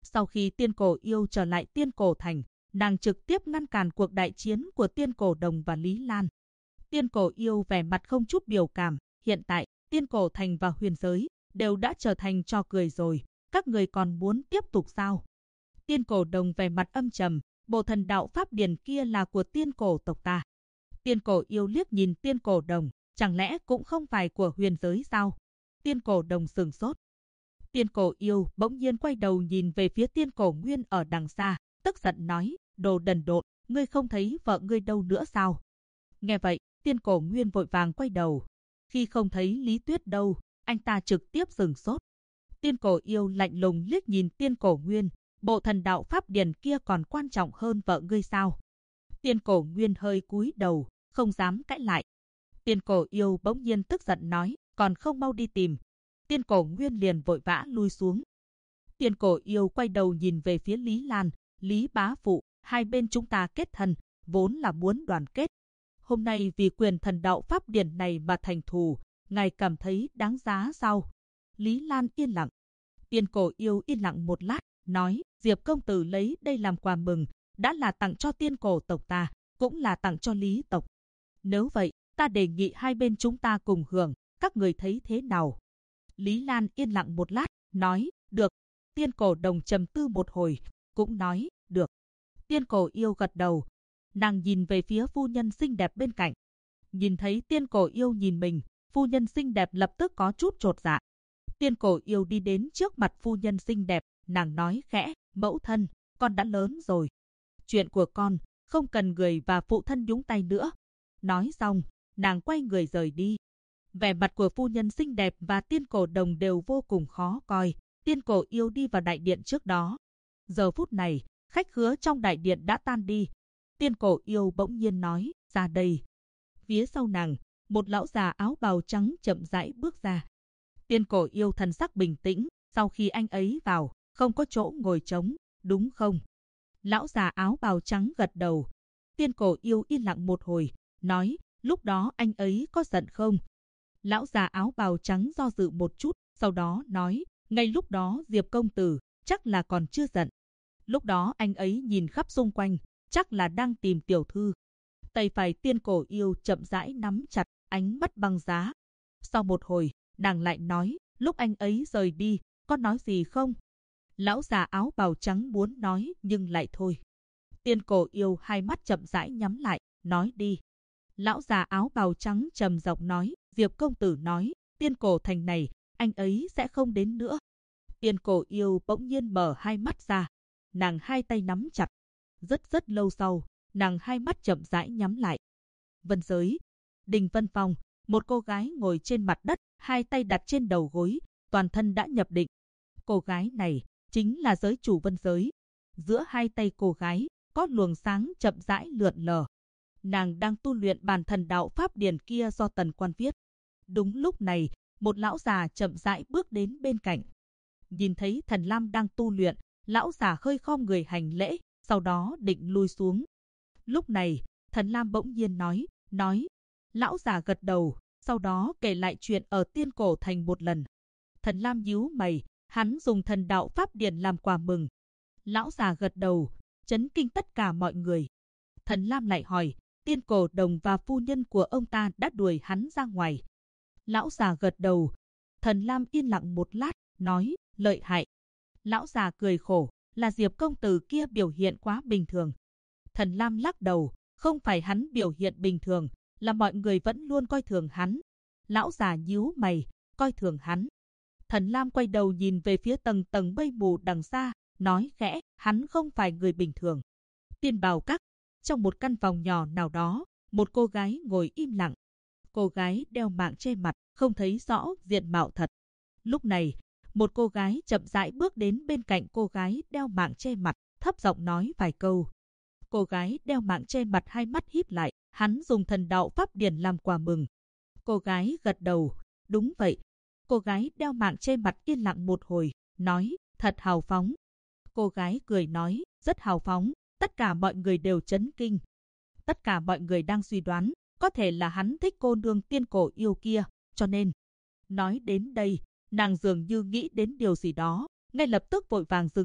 Sau khi Tiên Cổ Yêu trở lại Tiên Cổ Thành, nàng trực tiếp ngăn cản cuộc đại chiến của Tiên Cổ Đồng và Lý Lan. Tiên Cổ Yêu vẻ mặt không chút biểu cảm, hiện tại Tiên Cổ Thành và huyền giới đều đã trở thành trò cười rồi, các người còn muốn tiếp tục sao? Tiên Cổ Đồng vẻ mặt âm trầm, bộ thần đạo pháp điển kia là của Tiên Cổ tộc ta. Tiên Cổ Yêu liếc nhìn Tiên Cổ Đồng, chẳng lẽ cũng không phải của huyền giới sao? Tiên Cổ Đồng sửng sốt. Tiên Cổ Yêu bỗng nhiên quay đầu nhìn về phía Tiên Cổ Nguyên ở đằng xa, tức giận nói, đồ đần độn, ngươi không thấy vợ ngươi đâu nữa sao? Nghe vậy, Tiên Cổ Nguyên vội vàng quay đầu. Khi không thấy Lý Tuyết đâu, anh ta trực tiếp sửng sốt. Tiên Cổ Yêu lạnh lùng liếc nhìn Tiên Cổ Nguyên, bộ thần đạo pháp điển kia còn quan trọng hơn vợ ngươi sao? Tiên Cổ Nguyên hơi cúi đầu, không dám cãi lại. Tiên Cổ Yêu bỗng nhiên tức giận nói, còn không mau đi tìm. Tiên Cổ Nguyên liền vội vã lui xuống. Tiên Cổ Yêu quay đầu nhìn về phía Lý Lan, Lý bá phụ, hai bên chúng ta kết thân, vốn là muốn đoàn kết. Hôm nay vì quyền thần đạo pháp điển này mà thành thù, ngài cảm thấy đáng giá sao? Lý Lan yên lặng. Tiên Cổ Yêu yên lặng một lát, nói, Diệp công tử lấy đây làm quà mừng, đã là tặng cho Tiên Cổ tộc ta, cũng là tặng cho Lý tộc. Nếu vậy, ta đề nghị hai bên chúng ta cùng hưởng, các người thấy thế nào? Lý Lan yên lặng một lát, nói, được. Tiên Cổ Đồng trầm tư một hồi, cũng nói, được. Tiên Cổ Yêu gật đầu. Nàng nhìn về phía phu nhân xinh đẹp bên cạnh. Nhìn thấy Tiên Cổ Yêu nhìn mình, phu nhân xinh đẹp lập tức có chút chột dạ. Tiên Cổ Yêu đi đến trước mặt phu nhân xinh đẹp, nàng nói khẽ, mẫu thân, con đã lớn rồi. Chuyện của con, không cần người và phụ thân nhúng tay nữa. Nói xong, nàng quay người rời đi. Vẻ mặt của phu nhân xinh đẹp và Tiên Cổ Đồng đều vô cùng khó coi. Tiên Cổ Yêu đi vào đại điện trước đó. Giờ phút này, khách khứa trong đại điện đã tan đi. Tiên Cổ Yêu bỗng nhiên nói, ra đây. Phía sau nàng, một lão già áo bào trắng chậm rãi bước ra. Tiên Cổ Yêu thần sắc bình tĩnh, sau khi anh ấy vào, không có chỗ ngồi trống, đúng không? Lão già áo bào trắng gật đầu. Tiên Cổ Yêu yên lặng một hồi, nói, lúc đó anh ấy có giận không? Lão già áo bào trắng do dự một chút, sau đó nói, ngay lúc đó Diệp công tử, chắc là còn chưa giận. Lúc đó anh ấy nhìn khắp xung quanh, chắc là đang tìm tiểu thư. Tay phải Tiên Cổ Yêu chậm rãi nắm chặt, ánh mắt băng giá. Sau một hồi, nàng lại nói, lúc anh ấy rời đi, có nói gì không? Lão già áo bào trắng muốn nói nhưng lại thôi. Tiên Cổ Yêu hai mắt chậm rãi nhắm lại, nói đi. Lão già áo bào trắng trầm giọng nói, Diệp công tử nói, Tiên Cổ thành này, anh ấy sẽ không đến nữa. Tiên Cổ Yêu bỗng nhiên mở hai mắt ra. Nàng hai tay nắm chặt. Rất lâu sau, nàng hai mắt chậm rãi nhắm lại. Vân giới, Đình Vân Phong, một cô gái ngồi trên mặt đất, hai tay đặt trên đầu gối, toàn thân đã nhập định. Cô gái này chính là giới chủ Vân giới. Giữa hai tay cô gái, có luồng sáng chậm rãi lượn lờ. Nàng đang tu luyện bản thần đạo pháp điển kia do Tần Quan viết. Đúng lúc này, một lão già chậm rãi bước đến bên cạnh. Nhìn thấy Thần Lam đang tu luyện, lão già hơi khom người hành lễ, sau đó định lui xuống. Lúc này, Thần Lam bỗng nhiên nói. Lão già gật đầu, sau đó kể lại chuyện ở Tiên Cổ Thành một lần. Thần Lam nhíu mày, hắn dùng thần đạo pháp điển làm quà mừng. Lão già gật đầu, chấn kinh tất cả mọi người. Thần Lam lại hỏi, Tiên Cổ Đồng và phu nhân của ông ta đã đuổi hắn ra ngoài. Lão già gật đầu. Thần Lam yên lặng một lát, nói, lợi hại. Lão già cười khổ, là Diệp công tử kia biểu hiện quá bình thường. Thần Lam lắc đầu, không phải hắn biểu hiện bình thường, là mọi người vẫn luôn coi thường hắn. Lão già nhíu mày, coi thường hắn. Thần Lam quay đầu nhìn về phía tầng tầng mây mù đằng xa, nói khẽ, hắn không phải người bình thường. Tiên Bào Các, trong một căn phòng nhỏ nào đó, một cô gái ngồi im lặng. Cô gái đeo mạng che mặt, không thấy rõ diện mạo thật. Lúc này, một cô gái chậm rãi bước đến bên cạnh cô gái đeo mạng che mặt, thấp giọng nói vài câu. Cô gái đeo mạng che mặt hai mắt híp lại, hắn dùng thần đạo pháp điển làm quà mừng. Cô gái gật đầu, đúng vậy. Cô gái đeo mạng che mặt yên lặng một hồi, nói, thật hào phóng. Cô gái cười nói, rất hào phóng, tất cả mọi người đều chấn kinh. Tất cả mọi người đang suy đoán, có thể là hắn thích cô nương Tiên Cổ Yêu kia, cho nên. Nói đến đây, nàng dường như nghĩ đến điều gì đó, ngay lập tức vội vàng dừng lại,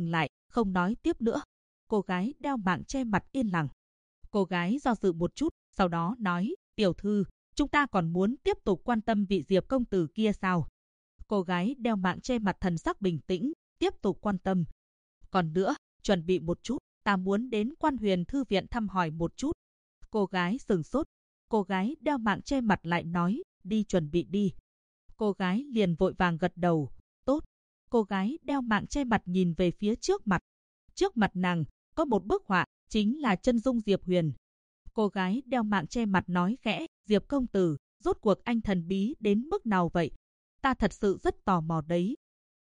không nói tiếp nữa. Cô gái đeo mạng che mặt yên lặng. Cô gái do dự một chút, sau đó nói, tiểu thư, chúng ta còn muốn tiếp tục quan tâm vị Diệp công tử kia sao? Cô gái đeo mạng che mặt thần sắc bình tĩnh, tiếp tục quan tâm. Còn nữa, chuẩn bị một chút, ta muốn đến Quan Huyền Thư viện thăm hỏi một chút. Cô gái sửng sốt. Cô gái đeo mạng che mặt lại nói, đi chuẩn bị đi. Cô gái liền vội vàng gật đầu, tốt. Cô gái đeo mạng che mặt nhìn về phía trước mặt. Trước mặt nàng, có một bức họa, chính là chân dung Diệp Huyền. Cô gái đeo mạng che mặt nói khẽ, Diệp công tử, rốt cuộc anh thần bí đến mức nào vậy? Ta thật sự rất tò mò đấy.